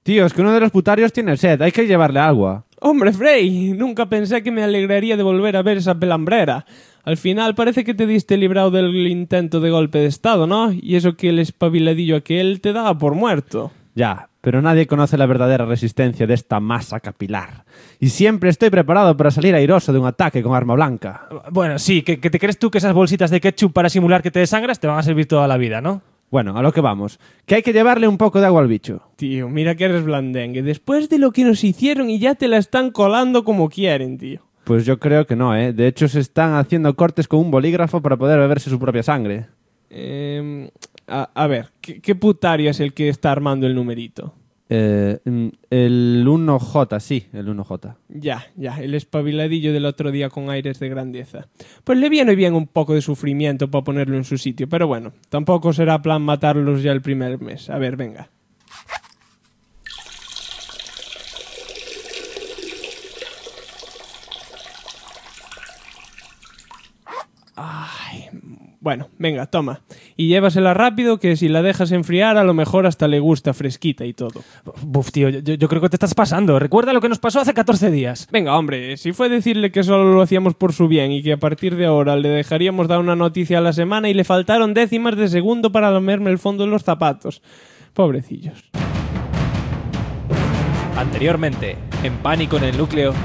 Tío, es que uno de los putarios tiene sed, hay que llevarle agua. Hombre, Frey, nunca pensé que me alegraría de volver a ver esa pelambrera. Al final parece que te diste librado del intento de golpe de estado, ¿no? Y eso que el espabiladillo aquel te daba por muerto. Ya, pero nadie conoce la verdadera resistencia de esta masa capilar. Y siempre estoy preparado para salir airoso de un ataque con arma blanca. Bueno, sí, que te crees tú que esas bolsitas de ketchup para simular que te desangras te van a servir toda la vida, ¿no? Bueno, a lo que vamos. Que hay que llevarle un poco de agua al bicho. Tío, mira que eres blandengue. Después de lo que nos hicieron y ya te la están colando como quieren, tío. Pues yo creo que no, ¿eh? De hecho, se están haciendo cortes con un bolígrafo para poder beberse su propia sangre. A ver, ¿qué putario es el que está armando el numerito? El 1J, sí, el 1J. Ya, el espabiladillo del otro día con aires de grandeza. Pues le viene bien un poco de sufrimiento para ponerlo en su sitio, pero bueno, tampoco será plan matarlos ya el primer mes. A ver, venga. Ay, bueno, venga, toma. Y llévasela rápido, que si la dejas enfriar a lo mejor hasta le gusta fresquita y todo. Buf, tío, yo creo que te estás pasando. Recuerda lo que nos pasó hace 14 días. Venga, hombre, si fue decirle que solo lo hacíamos por su bien y que a partir de ahora le dejaríamos dar una noticia a la semana y le faltaron décimas de segundo para lamerme el fondo de los zapatos. Pobrecillos. Anteriormente, en Pánico en el Núcleo.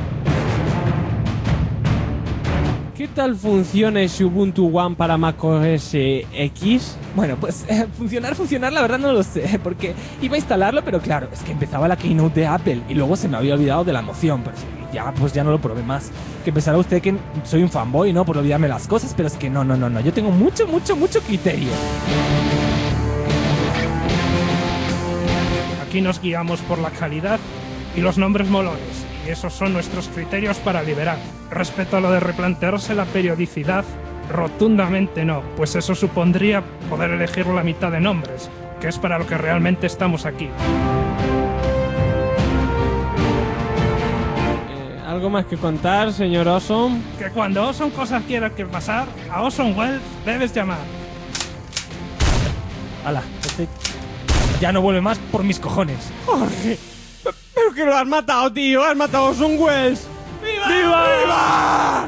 ¿Qué tal funciona ese Ubuntu One para macOS X? Bueno, pues funcionar, la verdad no lo sé, porque iba a instalarlo, pero claro, es que empezaba la Keynote de Apple y luego se me había olvidado de la emoción, pero ya no lo probé más. Que pensará usted que soy un fanboy, ¿no? Por olvidarme las cosas, pero es que no, yo tengo mucho criterio. Aquí nos guiamos por la calidad y los nombres molones. Y esos son nuestros criterios para liberar. Respecto a lo de replantearse la periodicidad, rotundamente no, pues eso supondría poder elegir la mitad de nombres, que es para lo que realmente estamos aquí. ¿Algo más que contar, señor Awesome? Que cuando Awesome Cosas quiera que pasar, a Awesome Wells debes llamar. Hala, ya no vuelve más por mis cojones. Jorge, pero que lo has matado, tío. Has matado a Orson Welles. ¡Viva! ¡Viva! ¡Viva!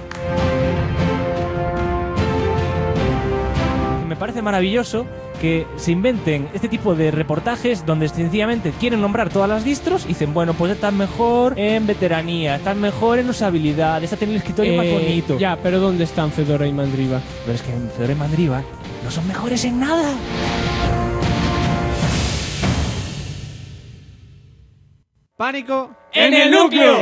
Me parece maravilloso que se inventen este tipo de reportajes donde sencillamente quieren nombrar todas las distros y dicen, bueno, pues están mejor en veteranía, están mejor en usabilidad, esta tiene el escritorio más bonito. Ya, pero ¿dónde están Fedora y Mandriva? Pero es que en Fedora y Mandriva no son mejores en nada. ¡Pánico en el núcleo!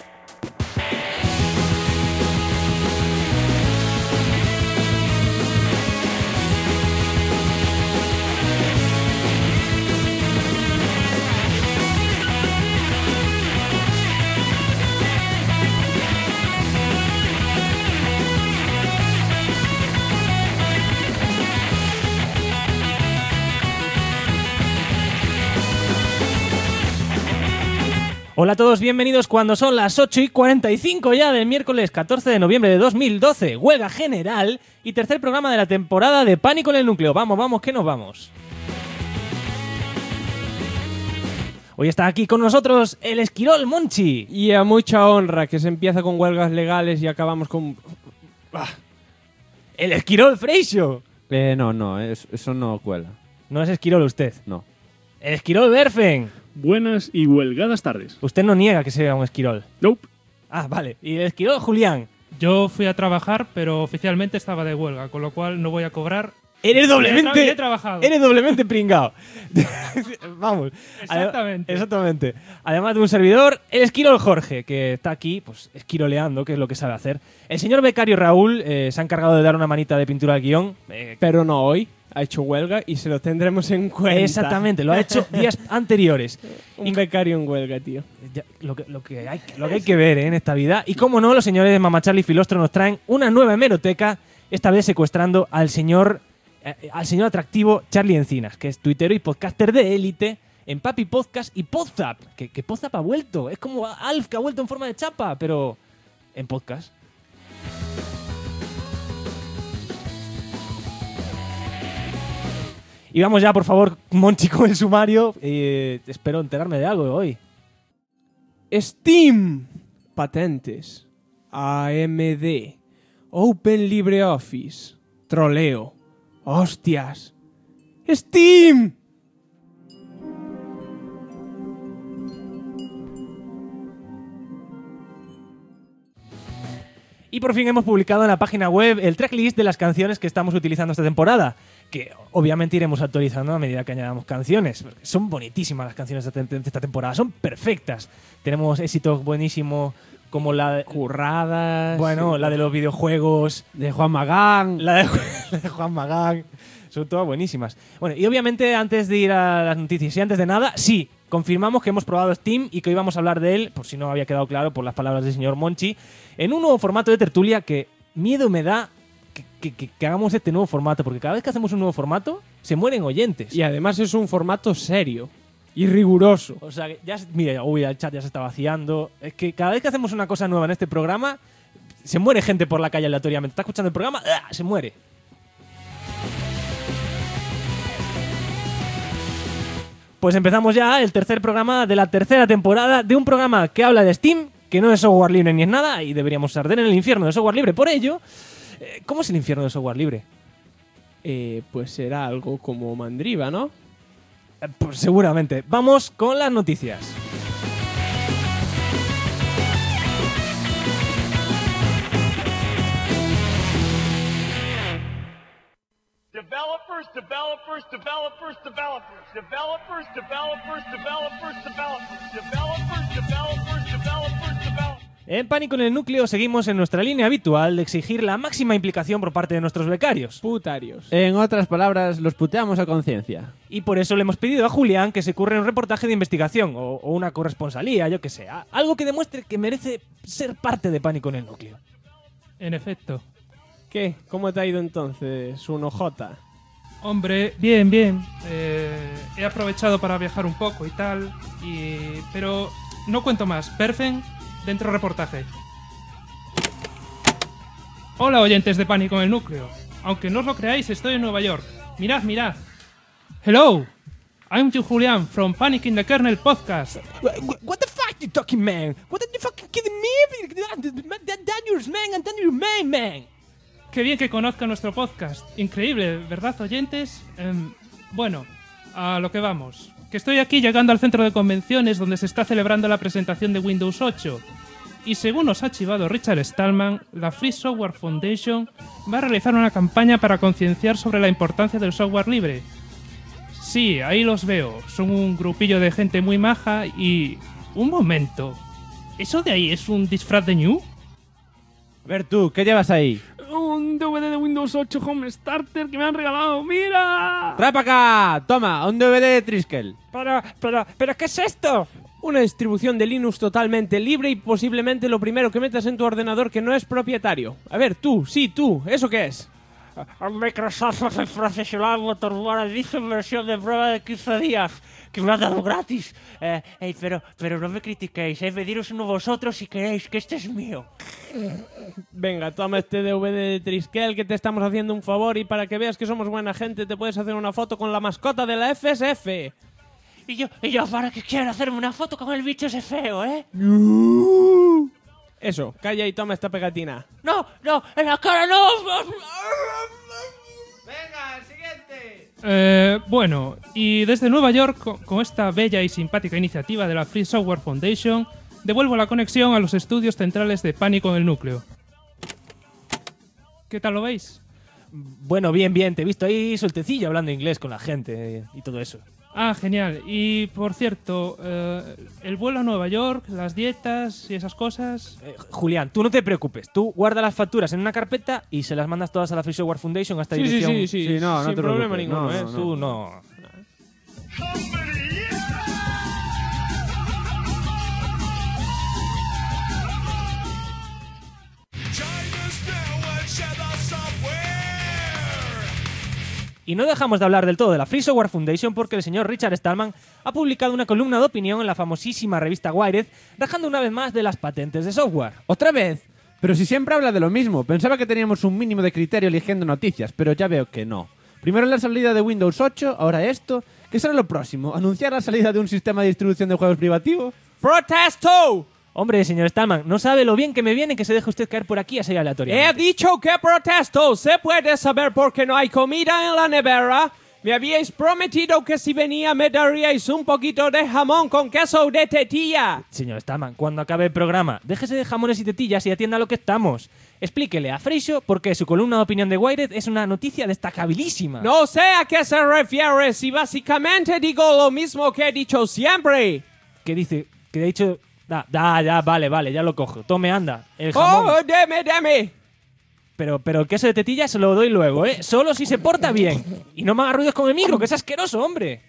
Hola a todos, bienvenidos cuando son las 8:45 ya del miércoles 14 de noviembre de 2012, huelga general y tercer programa de la temporada de Pánico en el Núcleo. Vamos, que nos vamos. Hoy está aquí con nosotros el Esquirol Monchi. Y a mucha honra, que se empieza con huelgas legales y acabamos con... El Esquirol Freixo. No, eso no cuela. No es Esquirol usted. No. El Esquirol Berfen. Buenas y huelgadas tardes. Usted no niega que sea un esquirol. Nope. Ah, vale. ¿Y el esquirol Julián? Yo fui a trabajar, pero oficialmente estaba de huelga, con lo cual no voy a cobrar. Eres doblemente... He trabajado. Eres doblemente pringao. Vamos. Exactamente. Además de un servidor, el esquirol Jorge, que está aquí, pues, esquiroleando, que es lo que sabe hacer. El señor becario Raúl se ha encargado de dar una manita de pintura al guión. Pero no hoy. Ha hecho huelga y se lo tendremos en cuenta. Exactamente, lo ha hecho días anteriores. Un becario en huelga, tío. Ya, lo que hay que ver en esta vida. Y cómo no, los señores de Mama Charlie y Filostro nos traen una nueva hemeroteca, esta vez secuestrando al señor atractivo Charlie Encinas, que es tuitero y podcaster de élite en Papi Podcast y Podzap. Que Podzap ha vuelto. Es como Alf, que ha vuelto en forma de chapa, pero en podcast. Y vamos ya, por favor, Monchi, con el sumario. Espero enterarme de algo hoy. Steam. Patentes. AMD. Open LibreOffice. Troleo. Hostias. Steam. Y por fin hemos publicado en la página web el tracklist de las canciones que estamos utilizando esta temporada, que obviamente iremos actualizando a medida que añadamos canciones. Son bonitísimas las canciones de esta temporada, son perfectas. Tenemos éxitos buenísimos como la de Curradas. Bueno, la de los videojuegos, De Juan Magán. la de Juan Magán, son todas buenísimas. Bueno, y obviamente antes de ir a las noticias y antes de nada, sí, confirmamos que hemos probado Steam y que hoy vamos a hablar de él, por si no había quedado claro por las palabras del señor Monchi, en un nuevo formato de tertulia que miedo me da que hagamos este nuevo formato, porque cada vez que hacemos un nuevo formato se mueren oyentes. Y además es un formato serio y riguroso. O sea, ya, mira, uy, el chat ya se está vaciando. Es que cada vez que hacemos una cosa nueva en este programa, se muere gente por la calle aleatoriamente. Está escuchando el programa, ¡ah! Se muere. Pues empezamos ya el tercer programa de la tercera temporada de un programa que habla de Steam, que no es software libre ni es nada, y deberíamos arder en el infierno de software libre. Por ello, ¿cómo es el infierno de software libre? Pues será algo como Mandriva, ¿no? Pues seguramente. Vamos con las noticias. Developers, developers, developers, developers, developers, developers, developers, developers, developers, developers, developers, developers. En Pánico en el Núcleo seguimos en nuestra línea habitual de exigir la máxima implicación por parte de nuestros becarios. Putarios. En otras palabras, los puteamos a conciencia. Y por eso le hemos pedido a Julián que se curre un reportaje de investigación o una corresponsalía, yo que sé, algo que demuestre que merece ser parte de Pánico en el Núcleo. En efecto. ¿Qué? ¿Cómo te ha ido entonces, un OJ? Hombre, bien, bien. He aprovechado para viajar un poco y tal. Pero no cuento más. Perfen, dentro reportaje. Hola, oyentes de Pánico en el Núcleo. Aunque no os lo creáis, estoy en Nueva York. Mirad, mirad. Hello, I'm Julián from Panic in the Kernel podcast. What the fuck you talking, man? What are you fucking kidding me? Dangerous, man, and dangerous man. Qué bien que conozcan nuestro podcast. Increíble, ¿verdad, oyentes? Bueno, a lo que vamos. Que estoy aquí llegando al centro de convenciones donde se está celebrando la presentación de Windows 8. Y según nos ha chivado Richard Stallman, la Free Software Foundation va a realizar una campaña para concienciar sobre la importancia del software libre. Sí, ahí los veo. Son un grupillo de gente muy maja y... Un momento. ¿Eso de ahí es un disfraz de New? A ver tú, ¿qué llevas ahí? Un DVD de Windows 8 Home Starter que me han regalado. ¡Mira! ¡Trae para acá! Toma, un DVD de Triskel. Pero, ¿qué es esto? Una distribución de Linux totalmente libre y posiblemente lo primero que metas en tu ordenador que no es propietario. A ver, tú, ¿eso qué es? Microsoft es profesional Motorboard Edition versión de prueba de 15 días que me ha dado gratis. Pero no me critiquéis, pediros uno vosotros si queréis, que este es mío. Venga, toma este DVD de Triskel que te estamos haciendo un favor y para que veas que somos buena gente te puedes hacer una foto con la mascota de la FSF. Y yo para qué quiero hacerme una foto con el bicho ese feo, Eso, calla y toma esta pegatina. No, en la cara no. Venga, el siguiente. Bueno, y desde Nueva York, con esta bella y simpática iniciativa de la Free Software Foundation, devuelvo la conexión a los estudios centrales de Pánico en el Núcleo. ¿Qué tal lo veis? Bueno, bien, te he visto ahí sueltecillo hablando inglés con la gente y todo eso. Ah, genial. Y por cierto, el vuelo a Nueva York, las dietas y esas cosas... Julián, tú no te preocupes. Tú guarda las facturas en una carpeta y se las mandas todas a la Free Software Foundation hasta dirección. Sí, no sin te problema preocupes. ninguno, No, no, Tú no. Y no dejamos de hablar del todo de la Free Software Foundation porque el señor Richard Stallman ha publicado una columna de opinión en la famosísima revista Wired, rajando una vez más de las patentes de software. ¿Otra vez? Pero si siempre habla de lo mismo. Pensaba que teníamos un mínimo de criterio eligiendo noticias, pero ya veo que no. Primero la salida de Windows 8, ahora esto. ¿Qué será lo próximo? ¿Anunciar la salida de un sistema de distribución de juegos privativo? ¡Protesto! Hombre, señor Stallman, no sabe lo bien que me viene que se deje usted caer por aquí así aleatoriamente. He dicho que protesto. ¿Se puede saber por qué no hay comida en la nevera? Me habíais prometido que si venía me daríais un poquito de jamón con queso de tetilla. Señor Stallman, cuando acabe el programa, déjese de jamones y tetillas y atienda a lo que estamos. Explíquele a Freixo por qué su columna de opinión de Wired es una noticia destacabilísima. No sé a qué se refiere si básicamente digo lo mismo que he dicho siempre. ¿Qué dice? ¿Qué ha dicho? Ya, vale, ya lo cojo. Tome, anda, el jamón. ¡Oh, deme! Pero el queso de tetilla se lo doy luego, ¿eh? Solo si se porta bien. Y no me haga ruidos con el micro, que es asqueroso, hombre.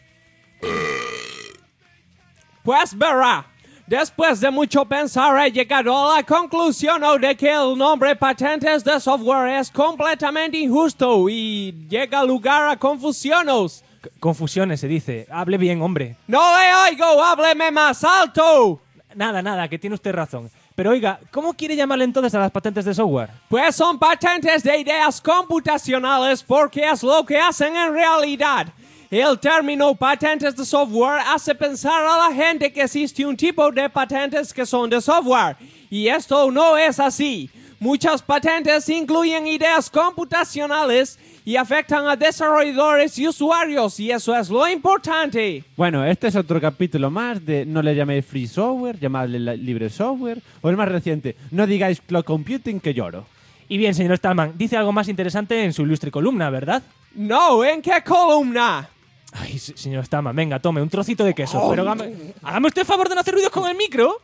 Pues verá, después de mucho pensar he llegado a la conclusión de que el nombre patentes de software es completamente injusto y llega a lugar a confusiones. Confusiones, se dice. Hable bien, hombre. ¡No le oigo! ¡Hábleme más alto! Nada, que tiene usted razón. Pero oiga, ¿cómo quiere llamarle entonces a las patentes de software? Pues son patentes de ideas computacionales porque es lo que hacen en realidad. El término patentes de software hace pensar a la gente que existe un tipo de patentes que son de software. Y esto no es así. Muchas patentes incluyen ideas computacionales y afectan a desarrolladores y usuarios, y eso es lo importante. Bueno, este es otro capítulo más de no le llaméis free software, llamadle libre software, o el más reciente, no digáis cloud computing que lloro. Y bien, señor Stallman, dice algo más interesante en su ilustre columna, ¿verdad? No, ¿en qué columna? Ay, señor Stallman, venga, tome un trocito de queso, pero hágame usted el favor de no hacer ruidos con el micro.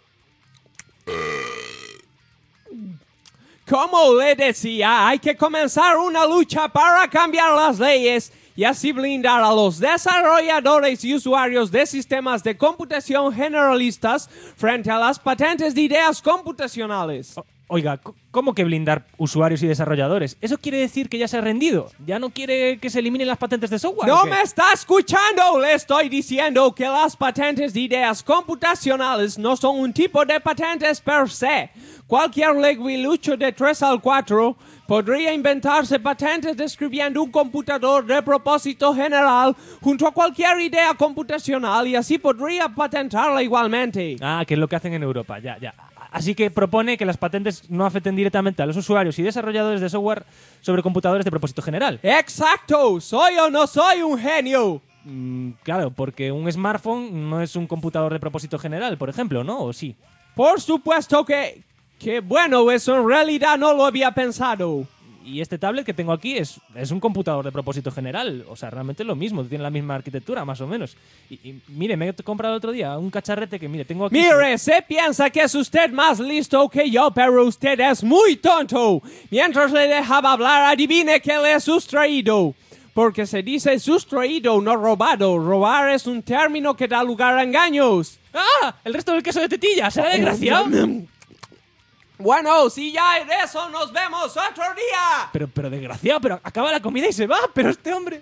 Como le decía, hay que comenzar una lucha para cambiar las leyes y así blindar a los desarrolladores y usuarios de sistemas de computación generalistas frente a las patentes de ideas computacionales. Oiga, ¿cómo que blindar usuarios y desarrolladores? ¿Eso quiere decir que ya se ha rendido? ¿Ya no quiere que se eliminen las patentes de software? ¡No me está escuchando! Le estoy diciendo que las patentes de ideas computacionales no son un tipo de patentes per se. Cualquier leguilucho de 3 al 4 podría inventarse patentes describiendo un computador de propósito general junto a cualquier idea computacional y así podría patentarla igualmente. Ah, que es lo que hacen en Europa, ya. Así que propone que las patentes no afecten directamente a los usuarios y desarrolladores de software sobre computadores de propósito general. ¡Exacto! ¿Soy o no soy un genio? Claro, porque un smartphone no es un computador de propósito general, por ejemplo, ¿no? ¿O sí? Por supuesto que bueno, eso en realidad no lo había pensado. Y este tablet que tengo aquí es un computador de propósito general. O sea, realmente es lo mismo, tiene la misma arquitectura, más o menos. Y mire, me he comprado el otro día un cacharrete que, mire, tengo aquí... Mire, se piensa que es usted más listo que yo, pero usted es muy tonto. Mientras le dejaba hablar, adivine que le he sustraído. Porque se dice sustraído, no robado. Robar es un término que da lugar a engaños. ¡Ah! El resto del queso de tetilla, ¿será desgraciado? Bueno, si ya es eso, nos vemos otro día. Pero desgraciado, pero acaba la comida y se va. Pero este hombre...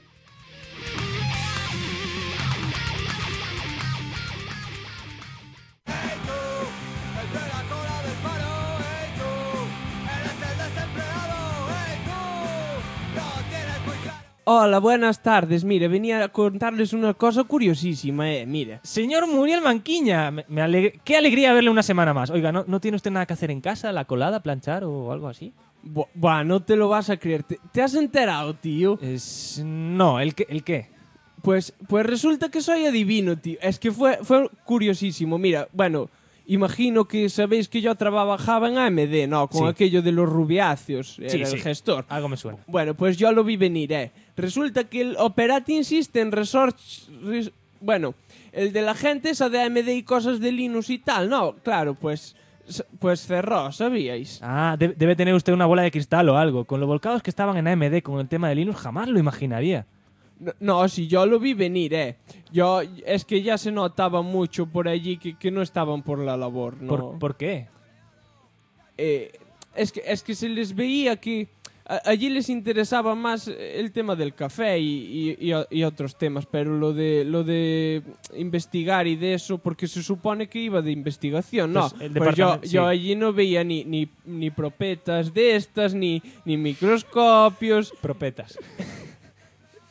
Hola, buenas tardes. Mire, venía a contarles una cosa curiosísima, mire. Señor Muriel Manquiña, qué alegría verle una semana más. Oiga, ¿no tiene usted nada que hacer en casa? ¿La colada, planchar o algo así? Buah, no te lo vas a creer. ¿Te has enterado, tío? No, ¿el qué? Pues resulta que soy adivino, tío. Es que fue curiosísimo. Mira, bueno, imagino que sabéis que yo trabajaba en AMD, ¿no? Con aquello de los rubiáceos, era el gestor. Algo me suena. Bueno, pues yo lo vi venir, Resulta que el Operating System Research... Bueno, el de la gente esa de AMD y cosas de Linux y tal, ¿no? Claro, pues cerró, ¿sabíais? Ah, debe tener usted una bola de cristal o algo. Con lo volcados que estaban en AMD con el tema de Linux, jamás lo imaginaría. No, si yo lo vi venir, es que ya se notaba mucho por allí que no estaban por la labor, ¿no? ¿Por qué? Es que se les veía que allí les interesaba más el tema del café y otros temas, pero lo de investigar y de eso, porque se supone que iba de investigación, ¿no? Pues yo allí no veía ni propetas de estas, ni microscopios. Propetas.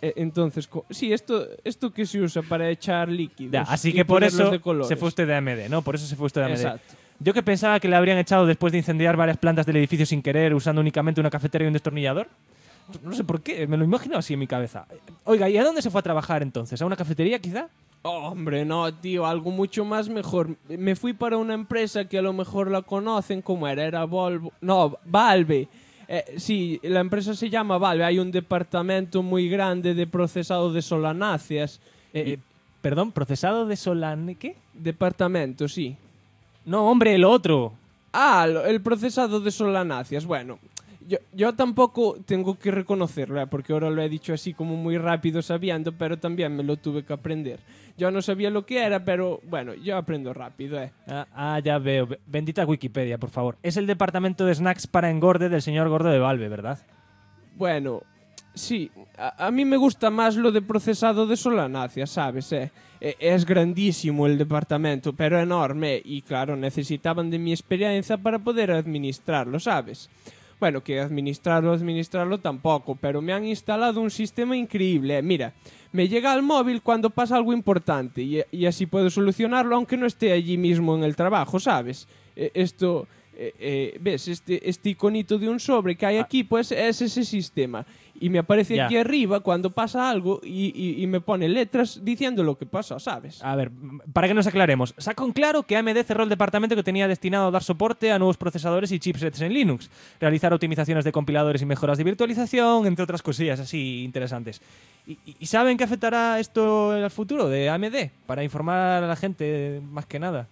Entonces, sí, esto que se usa para echar líquidos. Ya, así y que por ponerlos eso de colores. se fue usted de AMD, ¿no? Por eso se fue usted de AMD. Exacto. Yo que pensaba que le habrían echado después de incendiar varias plantas del edificio sin querer, usando únicamente una cafetera y un destornillador. No sé por qué, me lo imagino así en mi cabeza. Oiga, ¿y a dónde se fue a trabajar entonces? ¿A una cafetería quizá? Hombre, no, tío, algo mucho más mejor. Me fui para una empresa que a lo mejor la conocen, ¿cómo era? Era Volvo. No, Valve. Sí, la empresa se llama Valve. Hay un departamento muy grande de procesado de solanáceas. Perdón, ¿procesado de Solane qué? Departamento, sí. No, hombre, el otro. Ah, el procesado de solanáceas. Bueno, yo tampoco tengo que reconocerlo, porque ahora lo he dicho así como muy rápido sabiendo, pero también me lo tuve que aprender. Yo no sabía lo que era, pero bueno, yo aprendo rápido, Ya veo. Bendita Wikipedia, por favor. Es el departamento de snacks para engorde del señor Gordo de Valve, ¿verdad? Bueno, sí, a mí me gusta más lo de procesado de solanáceas, ¿sabes? Es grandísimo el departamento, pero enorme, y claro, necesitaban de mi experiencia para poder administrarlo, ¿sabes? Bueno, que administrarlo tampoco, pero me han instalado un sistema increíble. Mira, me llega al móvil cuando pasa algo importante y así puedo solucionarlo aunque no esté allí mismo en el trabajo, ¿sabes? ¿Ves? Este iconito de un sobre que hay aquí, pues es ese sistema. Y me aparece aquí arriba cuando pasa algo y me pone letras diciendo lo que pasa, ¿sabes? A ver, para que nos aclaremos. Saco en claro que AMD cerró el departamento que tenía destinado a dar soporte a nuevos procesadores y chipsets en Linux, realizar optimizaciones de compiladores y mejoras de virtualización, entre otras cosillas así interesantes. ¿Y saben qué afectará esto al futuro de AMD? Para informar a la gente, más que nada.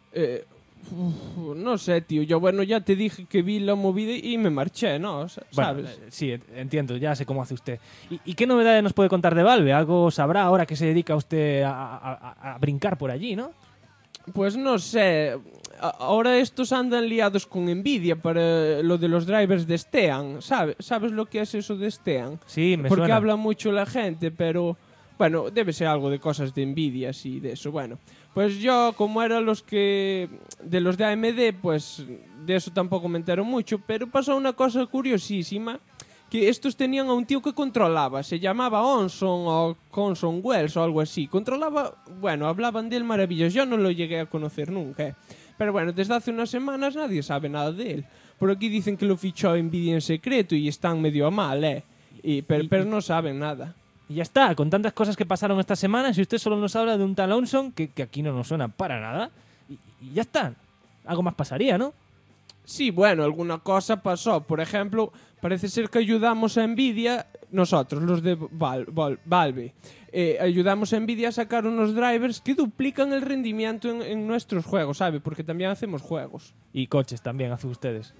No sé, tío. Yo, bueno, ya te dije que vi la movida y me marché, ¿no? ¿Sabes? Bueno, sí, entiendo, ya sé cómo hace usted. ¿Y qué novedades nos puede contar de Valve? Algo sabrá ahora que se dedica usted a brincar por allí, ¿no? Pues no sé. Ahora estos andan liados con Nvidia para lo de los drivers de Steam. ¿Sabes lo que es eso de Steam? Sí, me Porque suena. habla mucho la gente, pero... Bueno, debe ser algo de cosas de Nvidia, y de eso. Bueno, pues yo, como era de los de AMD, pues de eso tampoco me entero mucho, pero pasó una cosa curiosísima, que estos tenían a un tío que controlaba, se llamaba Onson o Conson Wells o algo así. Controlaba, bueno, hablaban de él maravilloso, yo no lo llegué a conocer nunca, Pero bueno, desde hace unas semanas nadie sabe nada de él. Por aquí dicen que lo fichó Nvidia en secreto y están medio a mal, pero no saben nada. Y ya está, con tantas cosas que pasaron esta semana, si usted solo nos habla de un tal Onson, que aquí no nos suena para nada, y ya está. Algo más pasaría, ¿no? Sí, bueno, alguna cosa pasó. Por ejemplo, parece ser que ayudamos a Nvidia, nosotros, los de Valve, ayudamos a Nvidia a sacar unos drivers que duplican el rendimiento en nuestros juegos, ¿sabe? Porque también hacemos juegos. Y coches también hacen ustedes.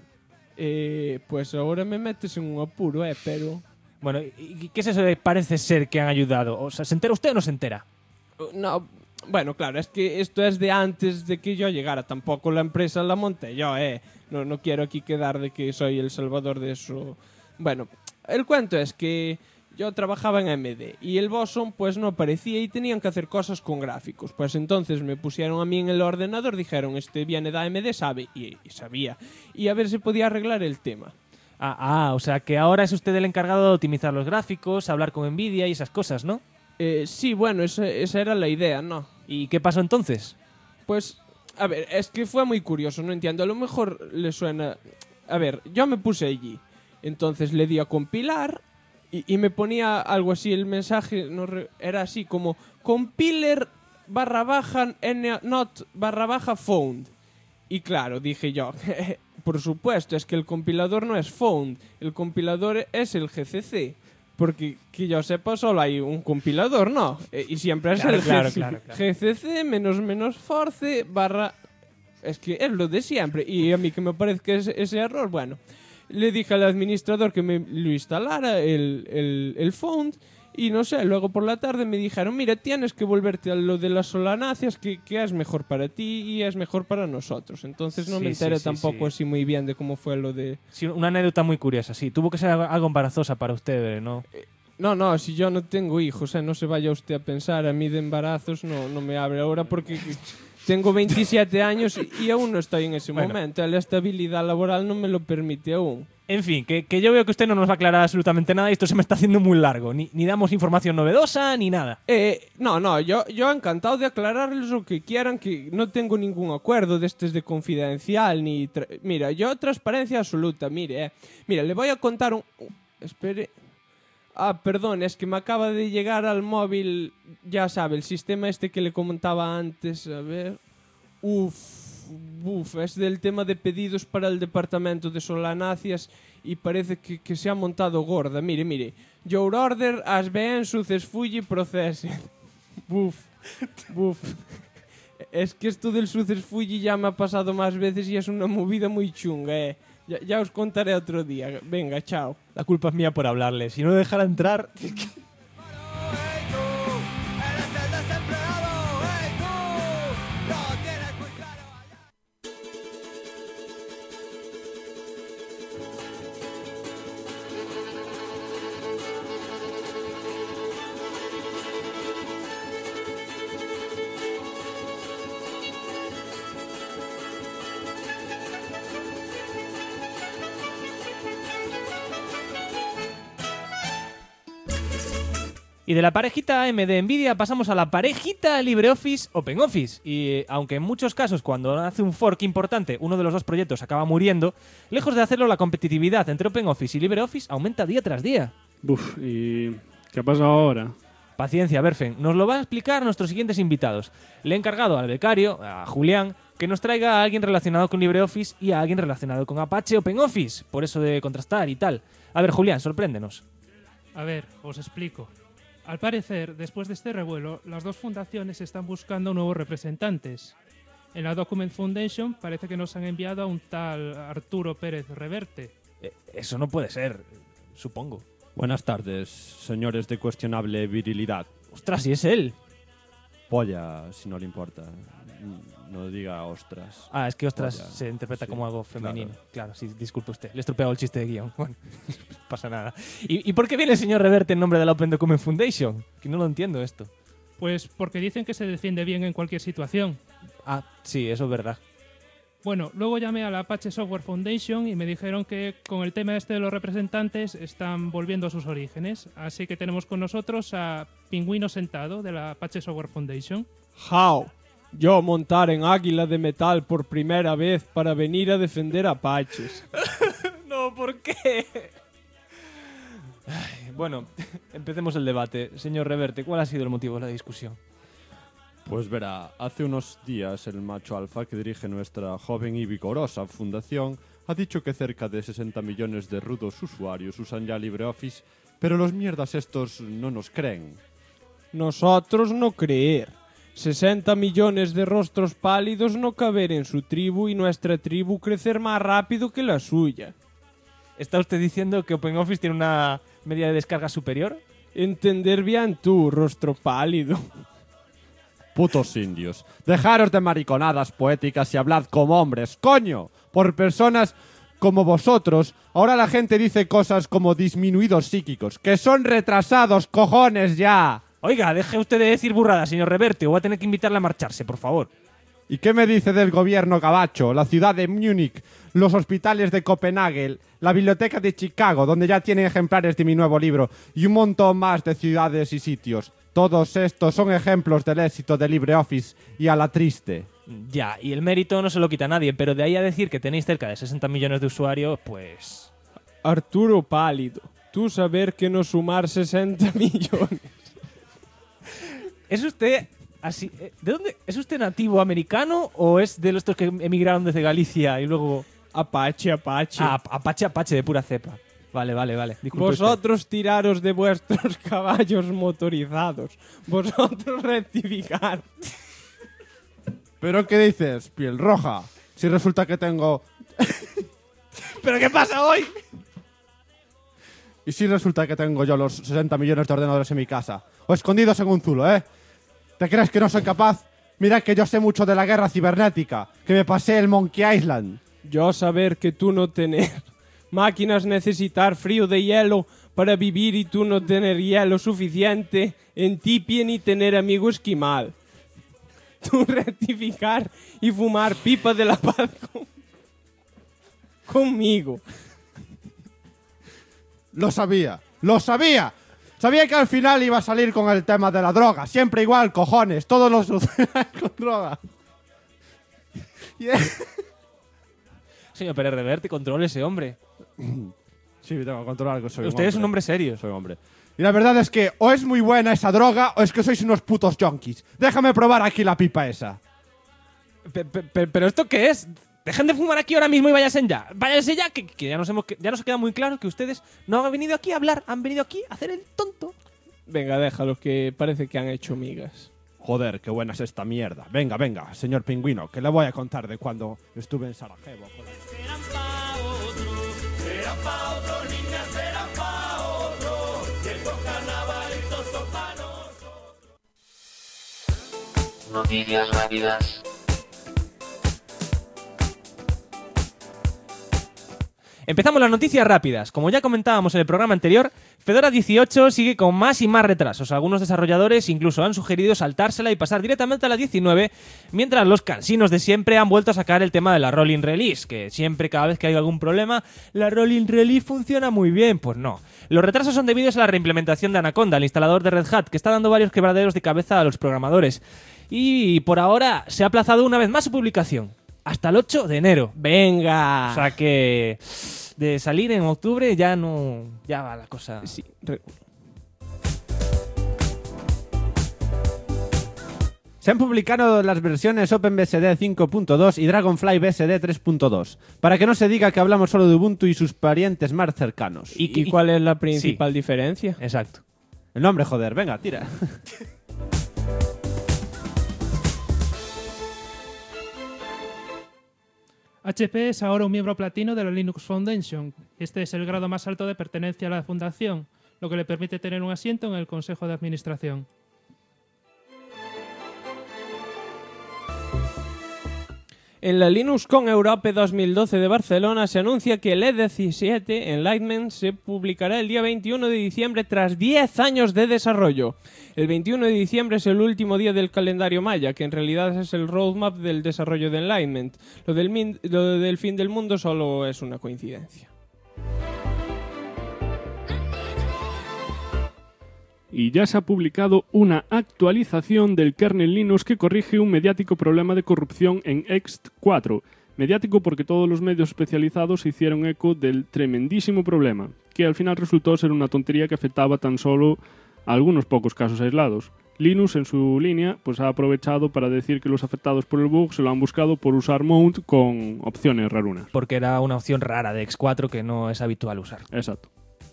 Pues ahora me metes en un apuro, pero... Bueno, ¿y qué es eso de parece ser que han ayudado? O sea, ¿se entera usted o no se entera? No, bueno, claro, es que esto es de antes de que yo llegara. Tampoco la empresa la monté yo, No quiero aquí quedar de que soy el salvador de eso. Bueno, el cuento es que yo trabajaba en AMD y el Boson pues no aparecía y tenían que hacer cosas con gráficos. Pues entonces me pusieron a mí en el ordenador, dijeron, este viene de AMD, sabe, y sabía. Y a ver si podía arreglar el tema. O sea que ahora es usted el encargado de optimizar los gráficos, hablar con Nvidia y esas cosas, ¿no? Sí, bueno, esa era la idea, ¿no? ¿Y qué pasó entonces? Pues, a ver, es que fue muy curioso, no entiendo, a lo mejor le suena... A ver, yo me puse allí, entonces le di a compilar y me ponía algo así, el mensaje era así como compiler /not/found. Y claro, dije yo, por supuesto, es que el compilador no es found, el compilador es el GCC. Porque que yo sepa solo hay un compilador, ¿no? Y siempre es el claro. GCC -- force / Es que es lo de siempre. Y a mí que me parezca ese error, bueno. Le dije al administrador que me lo instalara, el found. Y no sé, luego por la tarde me dijeron, mira, tienes que volverte a lo de las solanáceas, que es mejor para ti y es mejor para nosotros. Entonces no me enteré tampoco así muy bien de cómo fue lo de... Sí, una anécdota muy curiosa, sí. Tuvo que ser algo embarazosa para usted, ¿no? No, si yo no tengo hijos, no se vaya usted a pensar, a mí de embarazos no me abre ahora porque Tengo 27 años y aún no estoy en ese momento. La estabilidad laboral no me lo permite aún. En fin, que yo veo que usted no nos va a aclarar absolutamente nada y esto se me está haciendo muy largo. Ni damos información novedosa ni nada. No, yo encantado de aclararles lo que quieran, que no tengo ningún acuerdo de de confidencial, ni... Mira, yo transparencia absoluta, mire. Mira, le voy a contar un... Espere... perdón, es que me acaba de llegar al móvil, ya sabe, el sistema este que le comentaba antes, a ver... es del tema de pedidos para el departamento de Solanáceas y parece que se ha montado gorda. Mire. Your order has been successfully processed. Buf. Es que esto del successfully ya me ha pasado más veces y es una movida muy chunga, Ya os contaré otro día. Venga, chao. La culpa es mía por hablarle. Si no lo dejara entrar... Y de la parejita AM de Nvidia pasamos a la parejita LibreOffice OpenOffice. Y aunque en muchos casos cuando hace un fork importante uno de los dos proyectos acaba muriendo, lejos de hacerlo la competitividad entre OpenOffice y LibreOffice aumenta día tras día. ¿Y qué ha pasado ahora? Paciencia, Berfen. Nos lo van a explicar nuestros siguientes invitados. Le he encargado al becario, a Julián, que nos traiga a alguien relacionado con LibreOffice y a alguien relacionado con Apache OpenOffice. Por eso de contrastar y tal. A ver, Julián, sorpréndenos. A ver, os explico. Al parecer, después de este revuelo, las dos fundaciones están buscando nuevos representantes. En la Document Foundation parece que nos han enviado a un tal Arturo Pérez Reverte. Eso no puede ser, supongo. Buenas tardes, señores de cuestionable virilidad. Ostras, si es él. Polla, si no le importa. No diga ostras. Es que ostras Polla. se interpreta Sí, como algo femenino. claro. Claro, sí, disculpe usted. Le he estropeado el chiste de guión. Bueno, no pasa nada. ¿Y por qué viene el señor Reverte en nombre de la Open Document Foundation? Que no lo entiendo esto. Pues porque dicen que se defiende bien en cualquier situación. Sí, eso es verdad. Bueno, luego llamé a la Apache Software Foundation y me dijeron que con el tema este de los representantes están volviendo a sus orígenes. Así que tenemos con nosotros a Pingüino Sentado de la Apache Software Foundation. How? Yo montar en Águila de Metal por primera vez para venir a defender a Apaches. No, ¿por qué? Bueno, empecemos el debate. Señor Reverte, ¿cuál ha sido el motivo de la discusión? Pues verá, hace unos días el macho alfa que dirige nuestra joven y vigorosa fundación ha dicho que cerca de 60 millones de rudos usuarios usan ya LibreOffice, pero los mierdas estos no nos creen. Nosotros no creer. 60 millones de rostros pálidos no caber en su tribu y nuestra tribu crecer más rápido que la suya. ¿Está usted diciendo que OpenOffice tiene una media de descarga superior? Entender bien tú, rostro pálido. Putos indios, dejaros de mariconadas poéticas y hablad como hombres, coño, por personas como vosotros. Ahora la gente dice cosas como disminuidos psíquicos, que son retrasados, cojones ya. Oiga, deje usted de decir burradas, señor Reverte, o va a tener que invitarle a marcharse, por favor. ¿Y qué me dice del gobierno gabacho, la ciudad de Múnich, los hospitales de Copenhague, la biblioteca de Chicago, donde ya tienen ejemplares de mi nuevo libro, y un montón más de ciudades y sitios? Todos estos son ejemplos del éxito de LibreOffice y a la triste. Ya, y el mérito no se lo quita a nadie, pero de ahí a decir que tenéis cerca de 60 millones de usuarios, pues... Arturo Pálido, tú saber que no sumar 60 millones. ¿Es usted así? ¿De dónde? ¿Es usted nativo americano o es de los que emigraron desde Galicia y luego...? Apache. Apache de pura cepa. Vale. Disculpe Vosotros tiraros de vuestros caballos motorizados. Vosotros rectificar. ¿Pero qué dices, piel roja? Si resulta que tengo... ¿Pero qué pasa hoy? ¿Y si resulta que tengo yo los 60 millones de ordenadores en mi casa? O escondidos en un zulo, ¿eh? ¿Te crees que no soy capaz? Mira que yo sé mucho de la guerra cibernética, que me pasé el Monkey Island. Yo saber que tú no tener máquinas necesitar frío de hielo para vivir y tú no tener hielo suficiente en Tipie ni tener amigo esquimal. tú rectificar y fumar pipa de la paz conmigo. Lo sabía, lo sabía. Sabía que al final iba a salir con el tema de la droga. Siempre igual, cojones. Todos los solucionan con droga. Señor Pérez Reverte, controle ese hombre. Sí, tengo que controlar que soy Usted es un hombre serio. Soy hombre. Y la verdad es que o es muy buena esa droga o es que sois unos putos junkies. Déjame probar aquí la pipa esa. ¿Pero esto qué es? Dejen de fumar aquí ahora mismo y váyanse ya. Váyanse ya, que ya nos queda muy claro que ustedes no han venido aquí a hablar, han venido aquí a hacer el tonto. Venga, déjalo, que parece que han hecho migas. Joder, qué buena es esta mierda. Venga, venga, señor Pingüino, que le voy a contar de cuando estuve en Sarajevo. Noticias rápidas. Empezamos las noticias rápidas. Como ya comentábamos en el programa anterior, Fedora 18 sigue con más y más retrasos. Algunos desarrolladores incluso han sugerido saltársela y pasar directamente a la 19, mientras los cansinos de siempre han vuelto a sacar el tema de la Rolling Release, que siempre, cada vez que hay algún problema, la Rolling Release funciona muy bien. Pues no. Los retrasos son debidos a la reimplementación de Anaconda, el instalador de Red Hat, que está dando varios quebraderos de cabeza a los programadores. Y por ahora se ha aplazado una vez más su publicación. Hasta el 8 de enero. ¡Venga! O sea que de salir en octubre ya no... Ya va la cosa... Sí, Se han publicado las versiones OpenBSD 5.2 y Dragonfly BSD 3.2, para que no se diga que hablamos solo de Ubuntu y sus parientes más cercanos. ¿Y cuál es la principal diferencia? Exacto. El nombre, joder, venga, tira. HP es ahora un miembro platino de la Linux Foundation. Este es el grado más alto de pertenencia a la fundación, lo que le permite tener un asiento en el Consejo de Administración. En la LinuxCon Europe 2012 de Barcelona se anuncia que el E17 Enlightenment se publicará el día 21 de diciembre tras 10 años de desarrollo. El 21 de diciembre es el último día del calendario maya, que en realidad es el roadmap del desarrollo de Enlightenment. Lo del fin del mundo solo es una coincidencia. Y ya se ha publicado una actualización del kernel Linux que corrige un mediático problema de corrupción en ext4. Mediático porque todos los medios especializados se hicieron eco del tremendísimo problema, que al final resultó ser una tontería que afectaba tan solo a algunos pocos casos aislados. Linux, en su línea, pues ha aprovechado para decir que los afectados por el bug se lo han buscado por usar mount con opciones rarunas. Porque era una opción rara de ext4 que no es habitual usar. Exacto.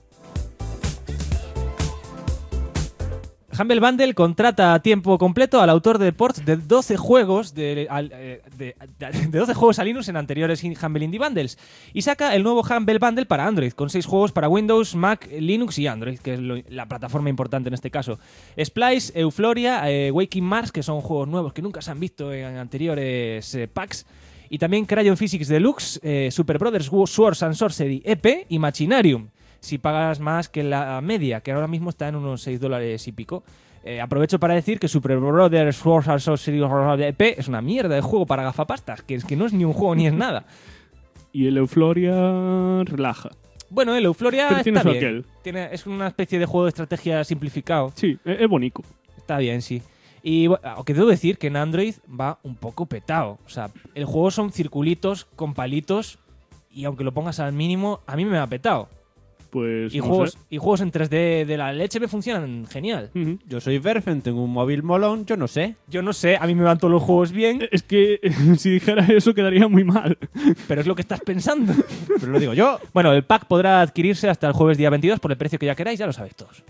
Humble Bundle contrata a tiempo completo al autor de ports de 12 juegos de 12 juegos a Linux en anteriores Humble Indie Bundles y saca el nuevo Humble Bundle para Android con 6 juegos para Windows, Mac, Linux y Android, que es la plataforma importante en este caso. Splice, Euphoria, Waking Mars, que son juegos nuevos que nunca se han visto en anteriores packs, y también Crayon Physics Deluxe, Super Brothers Swords and Sorcery EP y Machinarium. Si pagas más que la media, que ahora mismo está en unos $6 y pico. Aprovecho para decir que Super Brothers Swords and Sorcery EP es una mierda de juego para gafapastas, que no es ni un juego ni es nada. Y el Euphoria relaja. Bueno, el Euphoria pero tiene está su bien. Es una especie de juego de estrategia simplificado. Sí, es bonito. Está bien, sí. Y aunque debo decir que en Android va un poco petado. O sea, el juego son circulitos con palitos y aunque lo pongas al mínimo, a mí me ha petado. Pues y juegos en 3D de la leche me funcionan genial. Uh-huh. Yo soy Verfen, tengo un móvil molón, yo no sé. Yo no sé, a mí me van todos los juegos bien. Es que si dijera eso quedaría muy mal. Pero es lo que estás pensando. Pero lo digo yo. Bueno, el pack podrá adquirirse hasta el jueves día 22 por el precio que ya queráis, ya lo sabéis todos.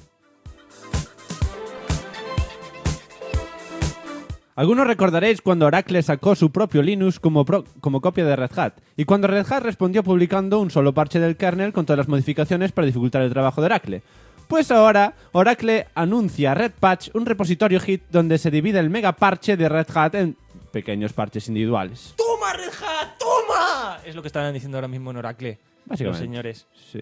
Algunos recordaréis cuando Oracle sacó su propio Linux como copia de Red Hat, y cuando Red Hat respondió publicando un solo parche del kernel con todas las modificaciones para dificultar el trabajo de Oracle. Pues ahora, Oracle anuncia Red Patch, un repositorio Git donde se divide el mega parche de Red Hat en pequeños parches individuales. ¡Toma, Red Hat! ¡Toma! Es lo que están diciendo ahora mismo en Oracle. Básicamente. Los señores. Sí.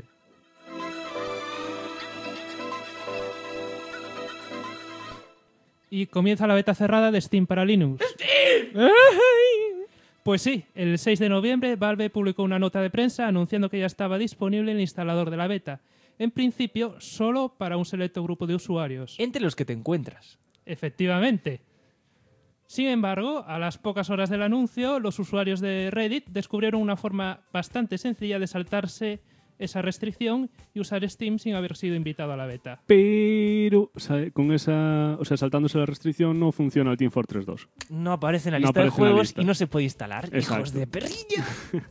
Y comienza la beta cerrada de Steam para Linux. ¡Steam! Pues sí, el 6 de noviembre Valve publicó una nota de prensa anunciando que ya estaba disponible el instalador de la beta. En principio, solo para un selecto grupo de usuarios. Entre los que te encuentras. Efectivamente. Sin embargo, a las pocas horas del anuncio, los usuarios de Reddit descubrieron una forma bastante sencilla de saltarse esa restricción y usar Steam sin haber sido invitado a la beta. Pero con esa, saltándose la restricción no funciona el Team Fortress 2. No aparece en la No lista de aparece en la juegos lista. y no se puede instalar. Exacto. Hijos de perrilla.